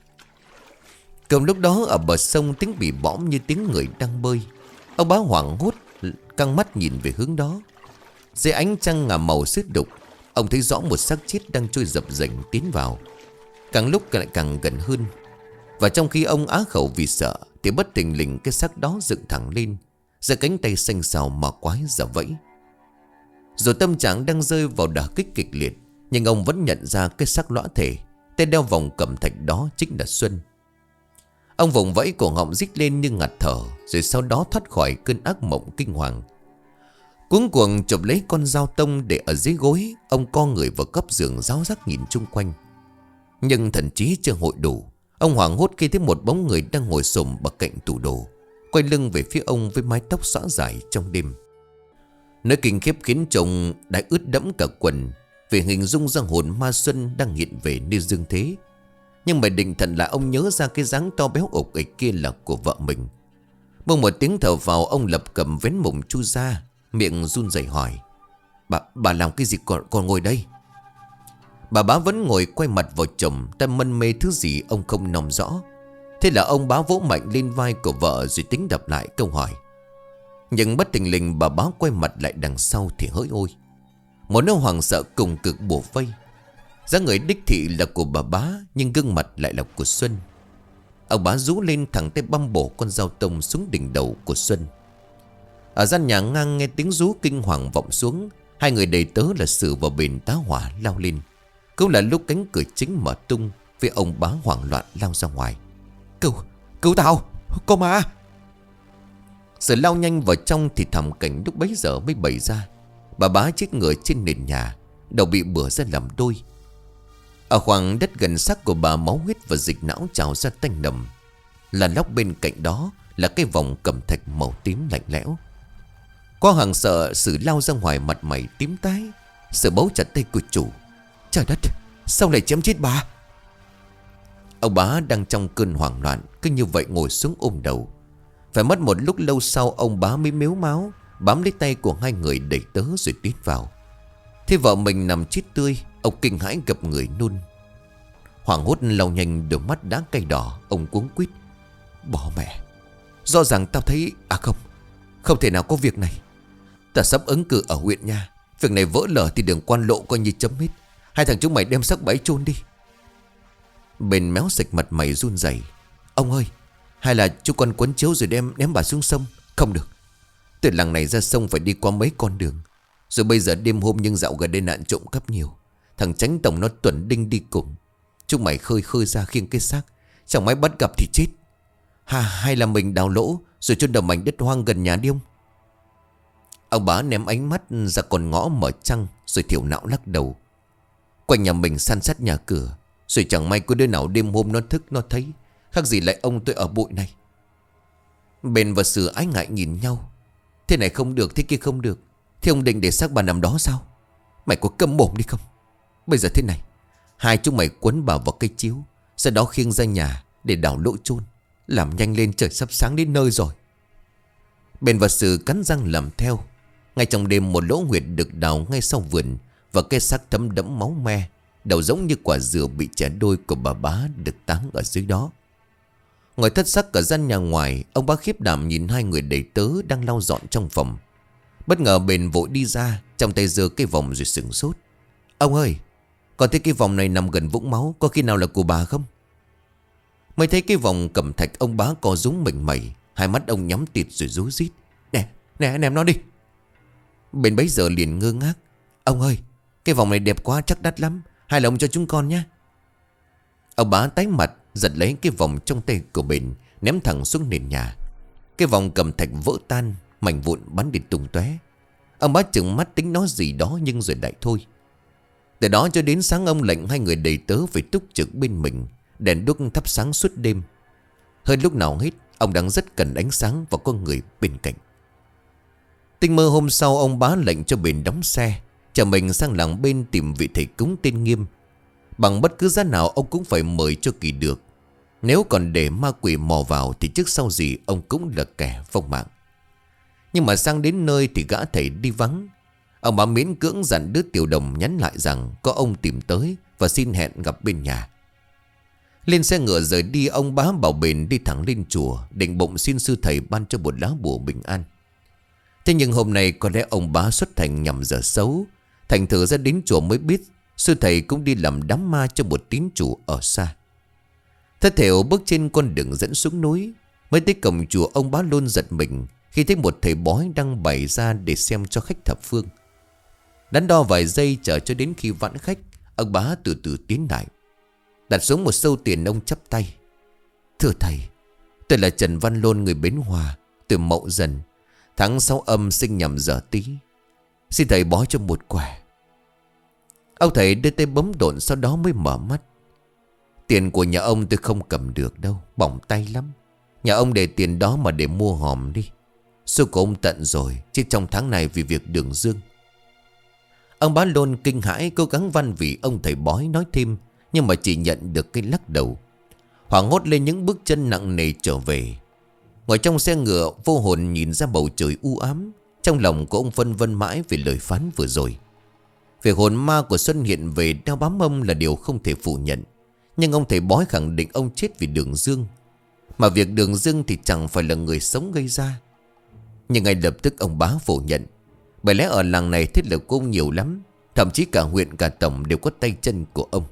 Cùng lúc đó ở bờ sông, tiếng bị bõm như tiếng người đang bơi. Ông bá hoảng hốt căng mắt nhìn về hướng đó. Dưới ánh trăng ngả màu sứt đục, ông thấy rõ một xác chết đang trôi dập dềnh tiến vào, càng lúc lại càng gần hơn. Và trong khi ông á khẩu vì sợ, thì bất thình lình cái xác đó dựng thẳng lên, giơ cánh tay xanh xào mà quái giả vẫy. Dù tâm trạng đang rơi vào đả kích kịch liệt, nhưng ông vẫn nhận ra cái xác lõa thể, tên đeo vòng cẩm thạch đó chính là Xuân. Ông vùng vẫy, cổ họng rít lên như ngạt thở, rồi sau đó thoát khỏi cơn ác mộng kinh hoàng. Cuống cuồng chụp lấy con dao tông để ở dưới gối, ông co người vào góc giường ráo rắc nhìn chung quanh. Nhưng thần trí chưa hội đủ, ông hoảng hốt khi thấy một bóng người đang ngồi xổm bậc cạnh tủ đồ, quay lưng về phía ông với mái tóc xõa dài trong đêm. Nỗi kinh khiếp khiến chồng đã ướt đẫm cả quần, vì hình dung ra hồn ma Xuân đang hiện về nơi dương thế. Nhưng mà định thần lại, ông nhớ ra cái dáng to béo ục ịch kia là của vợ mình. Bỗng một tiếng thở vào, ông lập cầm vén mùng chu ra, miệng run rẩy hỏi: Bà, bà làm cái gì còn, còn ngồi đây? Bà bá vẫn ngồi quay mặt vào chồng, đang mân mê thứ gì ông không nắm rõ. Thế là ông bá vỗ mạnh lên vai của vợ rồi tính đập lại câu hỏi. Nhưng bất thình lình bà bá quay mặt lại đằng sau thì hỡi ôi, một nỗi hoảng sợ cùng cực bủa vây. dáng người đích thị là của bà bá, nhưng gương mặt lại là của Xuân. Ông bá rú lên, thẳng tay băm bổ con dao tông xuống đỉnh đầu của Xuân. Ở gian nhà ngang nghe tiếng rú kinh hoàng vọng xuống, hai người đầy tớ là Sử và Bền tá hỏa lao lên. Cũng là lúc cánh cửa chính mở tung, vì ông bá hoảng loạn lao ra ngoài. Cứu, cứu tao, có ma! Sử lao nhanh vào trong thì thảm cảnh lúc bấy giờ mới bày ra. Bà bá chết ngửa trên nền nhà, đầu bị bừa ra làm đôi. Ở khoảng đất gần xác của bà, máu huyết và dịch não trào ra tanh nồng. Là lóc bên cạnh đó là cái vòng cẩm thạch màu tím lạnh lẽo. Qua hàng sợ, Sử lao ra ngoài, mặt mày tím tái. Sử bấu chặt tay của chủ. Trời đất, sao lại chém chết bà? Ông bá đang trong cơn hoảng loạn, cứ như vậy ngồi xuống ôm đầu. Phải mất một lúc lâu sau, ông bá mới mếu máo bám lấy tay của hai người đẩy tớ rồi tiến vào. Thế vợ mình nằm chết tươi, ông kinh hãi gập người nôn. Hoảng hốt lau nhanh đôi mắt đã cay đỏ, ông cuống quýt: Bỏ mẹ! Rõ ràng tao thấy... À không, không thể nào có việc này. Ta sắp ứng cử ở huyện nha. Việc này vỡ lở thì đường quan lộ coi như chấm hết. Hai thằng chúng mày đem xác bẫy chôn đi. Bền méo sạch, mặt mày run rẩy: Ông ơi, hay là chú con quấn chiếu rồi đem ném bà xuống sông? Không được. Từ làng này ra sông phải đi qua mấy con đường. Rồi bây giờ đêm hôm nhưng dạo gần đây nạn trộm cắp nhiều. Thằng Chánh Tổng nó tuần đinh đi cùng. Chúng mày khơi khơi ra khiêng cái xác, chẳng may bắt gặp thì chết. Ha, hay là mình đào lỗ rồi chôn đầu mảnh đất hoang gần nhà đi ông? Ông bá ném ánh mắt ra con ngõ mở trăng, rồi thiểu não lắc đầu. Quanh nhà mình san sát nhà cửa, rồi chẳng may có đứa nào đêm hôm nó thức nó thấy, khác gì lại ông tôi ở bụi này. Bền và Sử ái ngại nhìn nhau. Thế này không được, thế kia không được. Thế ông định để xác bà nằm đó sao? Mày có câm mồm đi không? Bây giờ thế này, hai chúng mày quấn bà vào cây chiếu, sau đó khiêng ra nhà để đào lỗ chôn. Làm nhanh lên, trời sắp sáng đến nơi rồi. Bền và Sử cắn răng làm theo. Ngay trong đêm, một lỗ huyệt được đào ngay sau vườn, và cái xác thấm đẫm máu me, đầu giống như quả dừa bị chẻ đôi của bà bá được táng ở dưới đó. Ngồi thất sắc ở gian nhà ngoài, ông bá khiếp đảm nhìn hai người đầy tớ đang lau dọn trong phòng. Bất ngờ Bền vội đi ra, trong tay giơ cái vòng rồi sửng sốt. Ông ơi, còn thấy cái vòng này nằm gần vũng máu, có khi nào là của bà không? Mới thấy cái vòng cẩm thạch, ông bá co rúm mình mẩy, hai mắt ông nhắm tịt rồi rú rít. Nè, nè, ném nó đi. Bền bấy giờ liền ngơ ngác. Ông ơi, cái vòng này đẹp quá, chắc đắt lắm, hay là ông cho chúng con nhé. Ông bá tái mặt, giật lấy cái vòng trong tay của Bền, ném thẳng xuống nền nhà. Cái vòng cẩm thạch vỡ tan, mảnh vụn bắn đi tung tóe. Ông bá chừng mắt tính nói gì đó, nhưng rồi lại thôi. Từ đó cho đến sáng, ông lệnh hai người đầy tớ phải túc trực bên mình, đèn đuốc thắp sáng suốt đêm. Hơn lúc nào hết, ông đang rất cần ánh sáng và con người bên cạnh. Tinh mơ hôm sau, ông bá lệnh cho Bền đóng xe, chở mình sang làng bên tìm vị thầy cúng tên Nghiêm. Bằng bất cứ giá nào ông cũng phải mời cho kỳ được. Nếu còn để ma quỷ mò vào thì trước sau gì ông cũng là kẻ vong mạng. Nhưng mà sang đến nơi thì gã thầy đi vắng. Ông bá miễn cưỡng dặn đứa tiểu đồng nhắn lại rằng có ông tìm tới và xin hẹn gặp bên nhà. Lên xe ngựa rời đi, ông bá bảo Bền đi thẳng lên chùa, định bụng xin sư thầy ban cho một lá bùa bình an. Thế nhưng hôm nay có lẽ ông bá xuất thành nhằm giờ xấu. Thành thử ra đến chùa mới biết sư thầy cũng đi làm đám ma cho một tín chủ ở xa. Thất thểu bước trên con đường dẫn xuống núi. Mới tới cổng chùa, ông bá luôn giật mình khi thấy một thầy bói đang bày ra để xem cho khách thập phương. Đắn đo vài giây chờ cho đến khi vãn khách, ông bá từ từ tiến lại. Đặt xuống một sâu tiền, ông chắp tay. Thưa thầy, tôi là Trần Văn Lôn, người Bến Hòa, từ Mậu Dần, tháng sáu âm, sinh nhằm giờ Tý. Xin thầy bói cho một quẻ. Ông thầy đưa tay bấm độn, sau đó mới mở mắt. Tiền của nhà ông tôi không cầm được đâu, bỏng tay lắm. Nhà ông để tiền đó mà để mua hòm đi. Số của ông tận rồi, chứ trong tháng này vì việc đường dương. Ông bá Lôn kinh hãi, cố gắng văn vì ông thầy bói nói thêm, nhưng mà chỉ nhận được cái lắc đầu. Hoảng hốt lên những bước chân nặng nề trở về. Ngồi trong xe ngựa, vô hồn nhìn ra bầu trời u ám. Trong lòng của ông phân vân mãi về lời phán vừa rồi. Việc hồn ma của Xuân hiện về đeo bám ông là điều không thể phủ nhận. Nhưng ông thầy bói khẳng định ông chết vì đường dương. Mà việc đường dương thì chẳng phải là người sống gây ra. Nhưng ngay lập tức ông bá phủ nhận. Bởi lẽ ở làng này thiết lực của ông nhiều lắm. Thậm chí cả huyện cả tổng đều có tay chân của ông.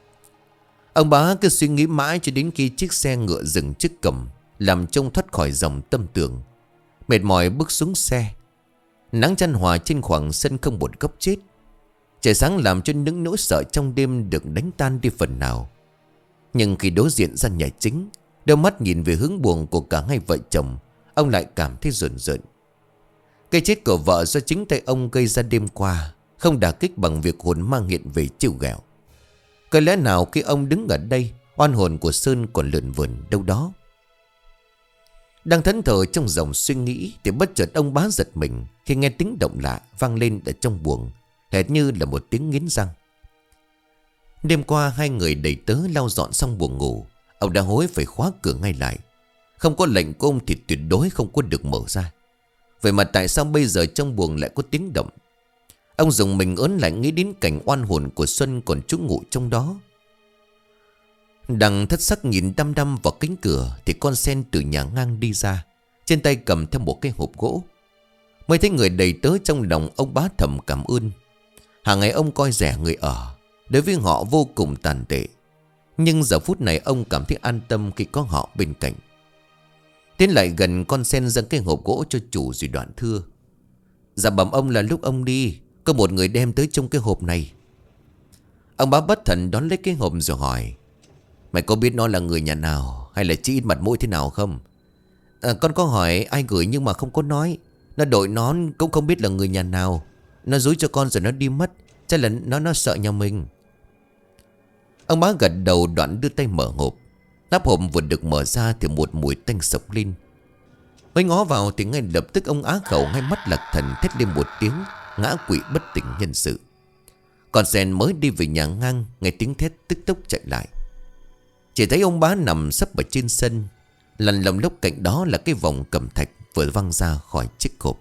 Ông bá cứ suy nghĩ mãi cho đến khi chiếc xe ngựa dừng trước cổng, làm trông thoát khỏi dòng tâm tưởng. Mệt mỏi bước xuống xe. Nắng chan hòa trên khoảng sân không một góc chết. Trời sáng làm cho những nỗi sợ trong đêm được đánh tan đi phần nào. Nhưng khi đối diện ra nhà chính, đôi mắt nhìn về hướng buồn của cả hai vợ chồng, ông lại cảm thấy rợn rợn. Cái chết của vợ do chính tay ông gây ra đêm qua không đả kích bằng việc hồn ma hiện về trêu ghẹo. Có lẽ nào khi ông đứng ở đây, oan hồn của Sơn còn lượn vườn đâu đó. Đang thẫn thờ trong dòng suy nghĩ thì bất chợt ông bá giật mình khi nghe tiếng động lạ vang lên ở trong buồng, hệt như là một tiếng nghiến răng. Đêm qua hai người đầy tớ lau dọn xong buồng ngủ, ông đã hối phải khóa cửa ngay lại. Không có lệnh của ông thì tuyệt đối không có được mở ra. Vậy mà tại sao bây giờ trong buồng lại có tiếng động? Ông dùng mình ớn lạnh nghĩ đến cảnh oan hồn của Xuân còn trú ngụ trong đó. Đằng thất sắc nhìn đăm đăm vào cánh cửa thì con sen từ nhà ngang đi ra, trên tay cầm theo một cái hộp gỗ. Mới thấy người đầy tớ trong lòng ông bá thầm cảm ơn. Hàng ngày ông coi rẻ người ở, đối với họ vô cùng tàn tệ. Nhưng giờ phút này ông cảm thấy an tâm khi có họ bên cạnh. Tiến lại gần con sen dâng cái hộp gỗ cho chủ rồi đoạn thưa. Dạ bẩm ông là lúc ông đi, có một người đem tới trong cái hộp này. Ông bá bất thần đón lấy cái hộp rồi hỏi. Mày có biết nó là người nhà nào, hay là chỉ ít mặt mũi thế nào không? À, con có hỏi ai gửi nhưng mà không có nói. Nó đội nón cũng không biết là người nhà nào. Nó dối cho con rồi nó đi mất. Chắc là nó nó sợ nhà mình. Ông bá gật đầu, đoạn đưa tay mở hộp. Nắp hộp vừa được mở ra thì một mùi tanh sộc lên. Mới ngó vào thì ngay lập tức ông Á Khẩu ngay mắt lạc thần thét lên một tiếng, ngã quỵ bất tỉnh nhân sự. Còn Sen mới đi về nhà ngang, nghe tiếng thét tức tốc chạy lại. Chỉ thấy ông bá nằm sấp ở trên sân. Lần lồng lốc cạnh đó là cái vòng cẩm thạch vừa văng ra khỏi chiếc hộp.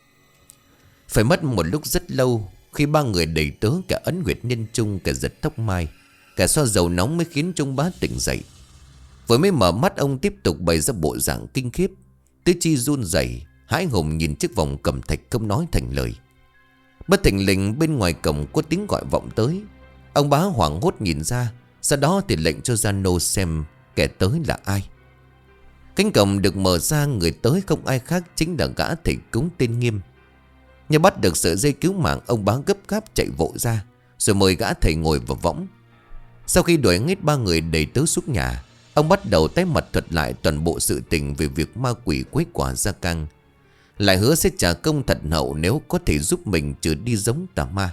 Phải mất một lúc rất lâu, khi ba người đầy tớ, cả Ấn Nguyệt Nhân Trung, cả Giật Tóc Mai, cả xoa dầu nóng mới khiến Trung bá tỉnh dậy. Vừa mới mở mắt ông tiếp tục bày ra bộ dạng kinh khiếp. Tứ chi run rẩy, hãi hùng nhìn chiếc vòng cẩm thạch không nói thành lời. Bất thình lình bên ngoài cổng có tiếng gọi vọng tới. Ông bá hoảng hốt nhìn ra, sau đó thì lệnh cho Giano xem kẻ tới là ai. Cánh cổng được mở ra, người tới không ai khác chính là gã thầy cúng tên Nghiêm. Nhưng bắt được sợi dây cứu mạng, ông bá gấp gáp chạy vội ra, rồi mời gã thầy ngồi vào võng. Sau khi đuổi hết ba người đầy tớ xuống nhà, ông bắt đầu tái mặt thuật lại toàn bộ sự tình về việc ma quỷ quấy quả Gia Cang, lại hứa sẽ trả công thật hậu nếu có thể giúp mình trừ đi giống tà ma.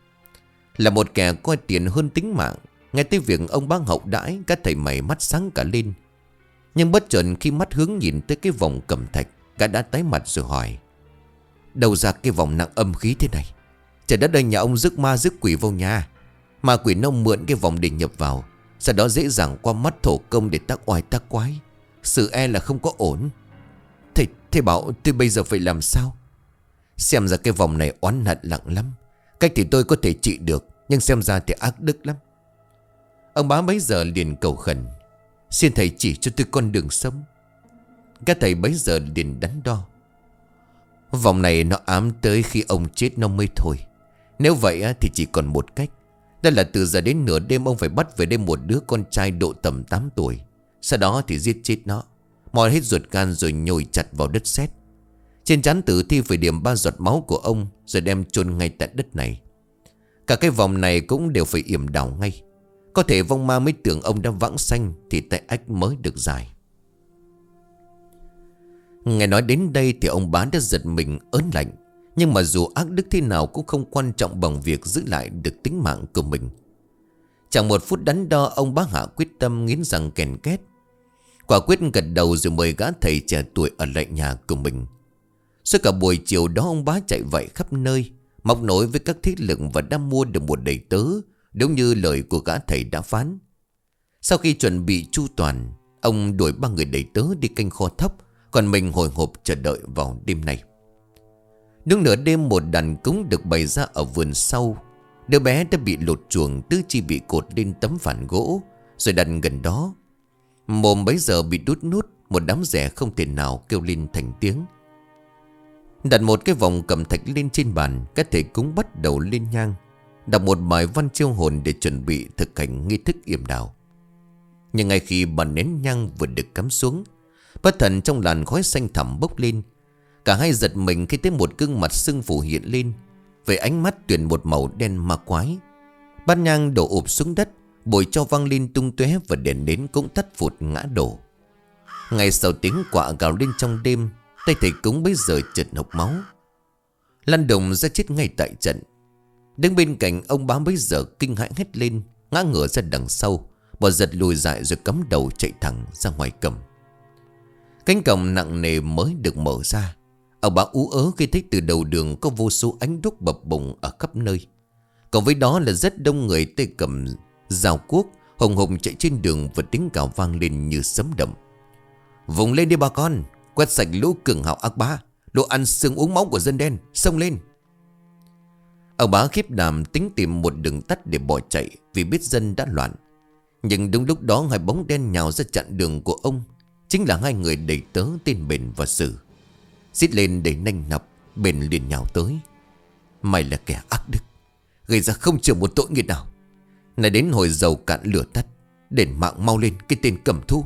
Là một kẻ coi tiền hơn tính mạng, nghe tới việc ông bá hậu đãi, các thầy mày mắt sáng cả lên. Nhưng bất chợt khi mắt hướng nhìn tới cái vòng cẩm thạch, gã đã tái mặt rồi hỏi: đâu ra cái vòng nặng âm khí thế này? Trời đất ơi, nhà ông rước ma rước quỷ vào nhà. Ma quỷ nó mượn cái vòng để nhập vào, sau đó dễ dàng qua mắt thổ công để tác oai tác quái. Sự e là không có ổn. Thầy, thầy bảo tôi bây giờ phải làm sao? Xem ra cái vòng này oán hận nặng lắm. Cách thì tôi có thể trị được, nhưng xem ra thì ác đức lắm. Ông bá bấy giờ liền cầu khẩn: xin thầy chỉ cho tôi con đường sống. Các thầy bấy giờ liền đắn đo: vòng này nó ám tới khi ông chết nó mới thôi. Nếu vậy thì chỉ còn một cách. Đó là từ giờ đến nửa đêm ông phải bắt về đây một đứa con trai độ tầm tám tuổi. Sau đó thì giết chết nó, moi hết ruột gan rồi nhồi chặt vào đất sét. Trên trán tử thi phải điểm ba giọt máu của ông, rồi đem chôn ngay tại đất này. Cả cái vòng này cũng đều phải yểm đào ngay. Có thể vong ma mới tưởng ông đã vãng sanh, thì tay ách mới được giải. Nghe nói đến đây thì ông bá đã giật mình ớn lạnh. Nhưng mà dù ác đức thế nào cũng không quan trọng bằng việc giữ lại được tính mạng của mình. Chẳng một phút đắn đo, ông bá hạ quyết tâm nghiến răng kèn két. Quả quyết gật đầu rồi mời gã thầy trẻ tuổi ở lại nhà của mình. Suốt cả buổi chiều đó ông bá chạy vậy khắp nơi, móc nối với các thế lực và đã mua được một đầy tớ, đúng như lời của gã thầy đã phán. Sau khi chuẩn bị chu toàn, ông đuổi ba người đầy tớ đi canh kho thóc, còn mình hồi hộp chờ đợi vào đêm nay. Đúng nửa đêm, một đàn cúng được bày ra ở vườn sau. Đứa bé đã bị lột chuồng, tứ chi bị cột lên tấm phản gỗ rồi đặt gần đó. Mồm bấy giờ bị đút nút, một đám rẻ không thể nào kêu lên thành tiếng. Đặt một cái vòng cẩm thạch lên trên bàn, các thầy cúng bắt đầu lên nhang, đọc một bài văn chiêu hồn để chuẩn bị thực hành nghi thức yểm đào. Nhưng ngay khi bàn nén nhang vừa được cắm xuống, bất thần trong làn khói xanh thẳm bốc lên. Cả hai giật mình khi thấy một gương mặt sưng phù hiện lên, với ánh mắt tuyển một màu đen ma quái. Bát nhang đổ ụp xuống đất, bụi tro văng lên tung tóe và đèn nến cũng tắt phụt ngã đổ. Ngay sau tiếng quạ gào lên trong đêm, tay thầy cúng bấy giờ chợt hộc máu, lăn đùng ra chết ngay tại trận. Đứng bên cạnh ông bá bấy giờ kinh hãi hét lên, ngã ngửa ra đằng sau, bỏ giật lùi dại rồi cắm đầu chạy thẳng ra ngoài cổng. Cánh cổng nặng nề mới được mở ra. Ông bá ú ớ khi thấy từ đầu đường có vô số ánh đuốc bập bùng ở khắp nơi. Còn với đó là rất đông người tay cầm dao cuốc hùng hùng chạy trên đường, và tiếng cào vang lên như sấm động: vùng lên đi bà con, quét sạch lũ cường hào ác bá, lũ ăn xương uống máu của dân đen, xông lên. Ông bá khiếp đảm tính tìm một đường tắt để bỏ chạy, vì biết dân đã loạn. Nhưng đúng lúc đó hai bóng đen nhào ra chặn đường của ông, chính là hai người đầy tớ tên Bền và Sử. Xít lên đầy nanh nọc, Bền liền nhào tới: mày là kẻ ác đức, gây ra không chừa một tội nghiệp nào. Này đến hồi dầu cạn lửa tắt, đền mạng mau lên cái tên cầm thú.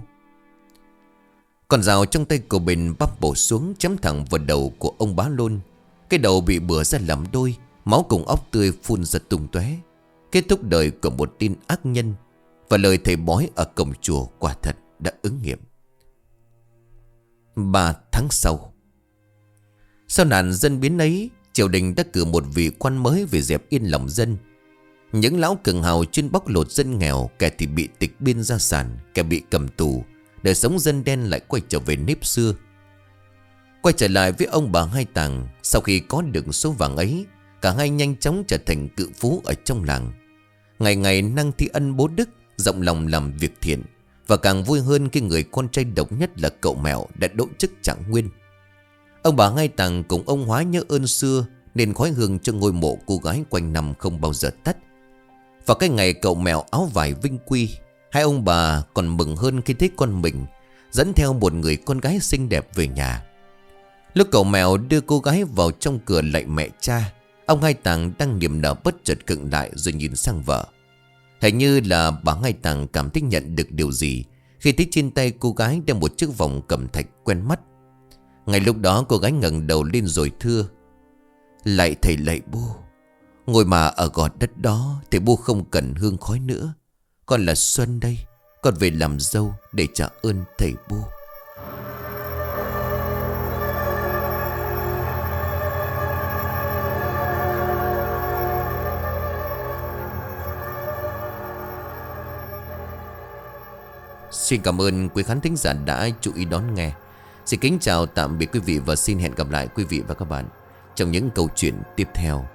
Con dao trong tay của Bền bắp bổ xuống, chém thẳng vào đầu của ông bá luôn. Cái đầu bị bừa ra làm đôi, máu cùng óc tươi phun ra tung tóe, kết thúc đời của một tin ác nhân. Và lời thầy bói ở cổng chùa quả thật đã ứng nghiệm. Ba tháng sau, Sau nạn dân biến ấy, triều đình đã cử một vị quan mới về dẹp yên lòng dân. Những lão cường hào chuyên bóc lột dân nghèo, kẻ thì bị tịch biên gia sản, kẻ bị cầm tù. Đời sống dân đen lại quay trở về nếp xưa. Quay trở lại với ông bà Hai Tàng, sau khi có được số vàng ấy, cả hai nhanh chóng trở thành cự phú ở trong làng. Ngày ngày năng thi ân bố đức, rộng lòng làm việc thiện. Và càng vui hơn khi người con trai độc nhất là cậu Mẹo đã đỗ chức trạng nguyên. Ông bà Hai Tàng cùng ông Hóa nhớ ơn xưa, nên khói hương cho ngôi mộ cô gái quanh năm không bao giờ tắt. Và cái ngày cậu Mẹo áo vải vinh quy, hai ông bà còn mừng hơn khi thấy con mình dẫn theo một người con gái xinh đẹp về nhà. Lúc cậu Mẹo đưa cô gái vào trong cửa lạy mẹ cha, ông Hai Tàng đang niềm nở bất chợt khựng lại rồi nhìn sang vợ. Hình như là bà Hai Tàng cảm thấy nhận được điều gì khi thấy trên tay cô gái đeo một chiếc vòng cẩm thạch quen mắt. Ngay lúc đó cô gái ngẩng đầu lên rồi thưa: "Lạy thầy lạy bu, ngồi mà ở gò đất đó thì bu không cần hương khói nữa. Con là Xuân đây, con về làm dâu để trả ơn thầy bu." Xin cảm ơn quý khán thính giả đã chú ý đón nghe. Xin kính chào tạm biệt quý vị và xin hẹn gặp lại quý vị và các bạn trong những câu chuyện tiếp theo.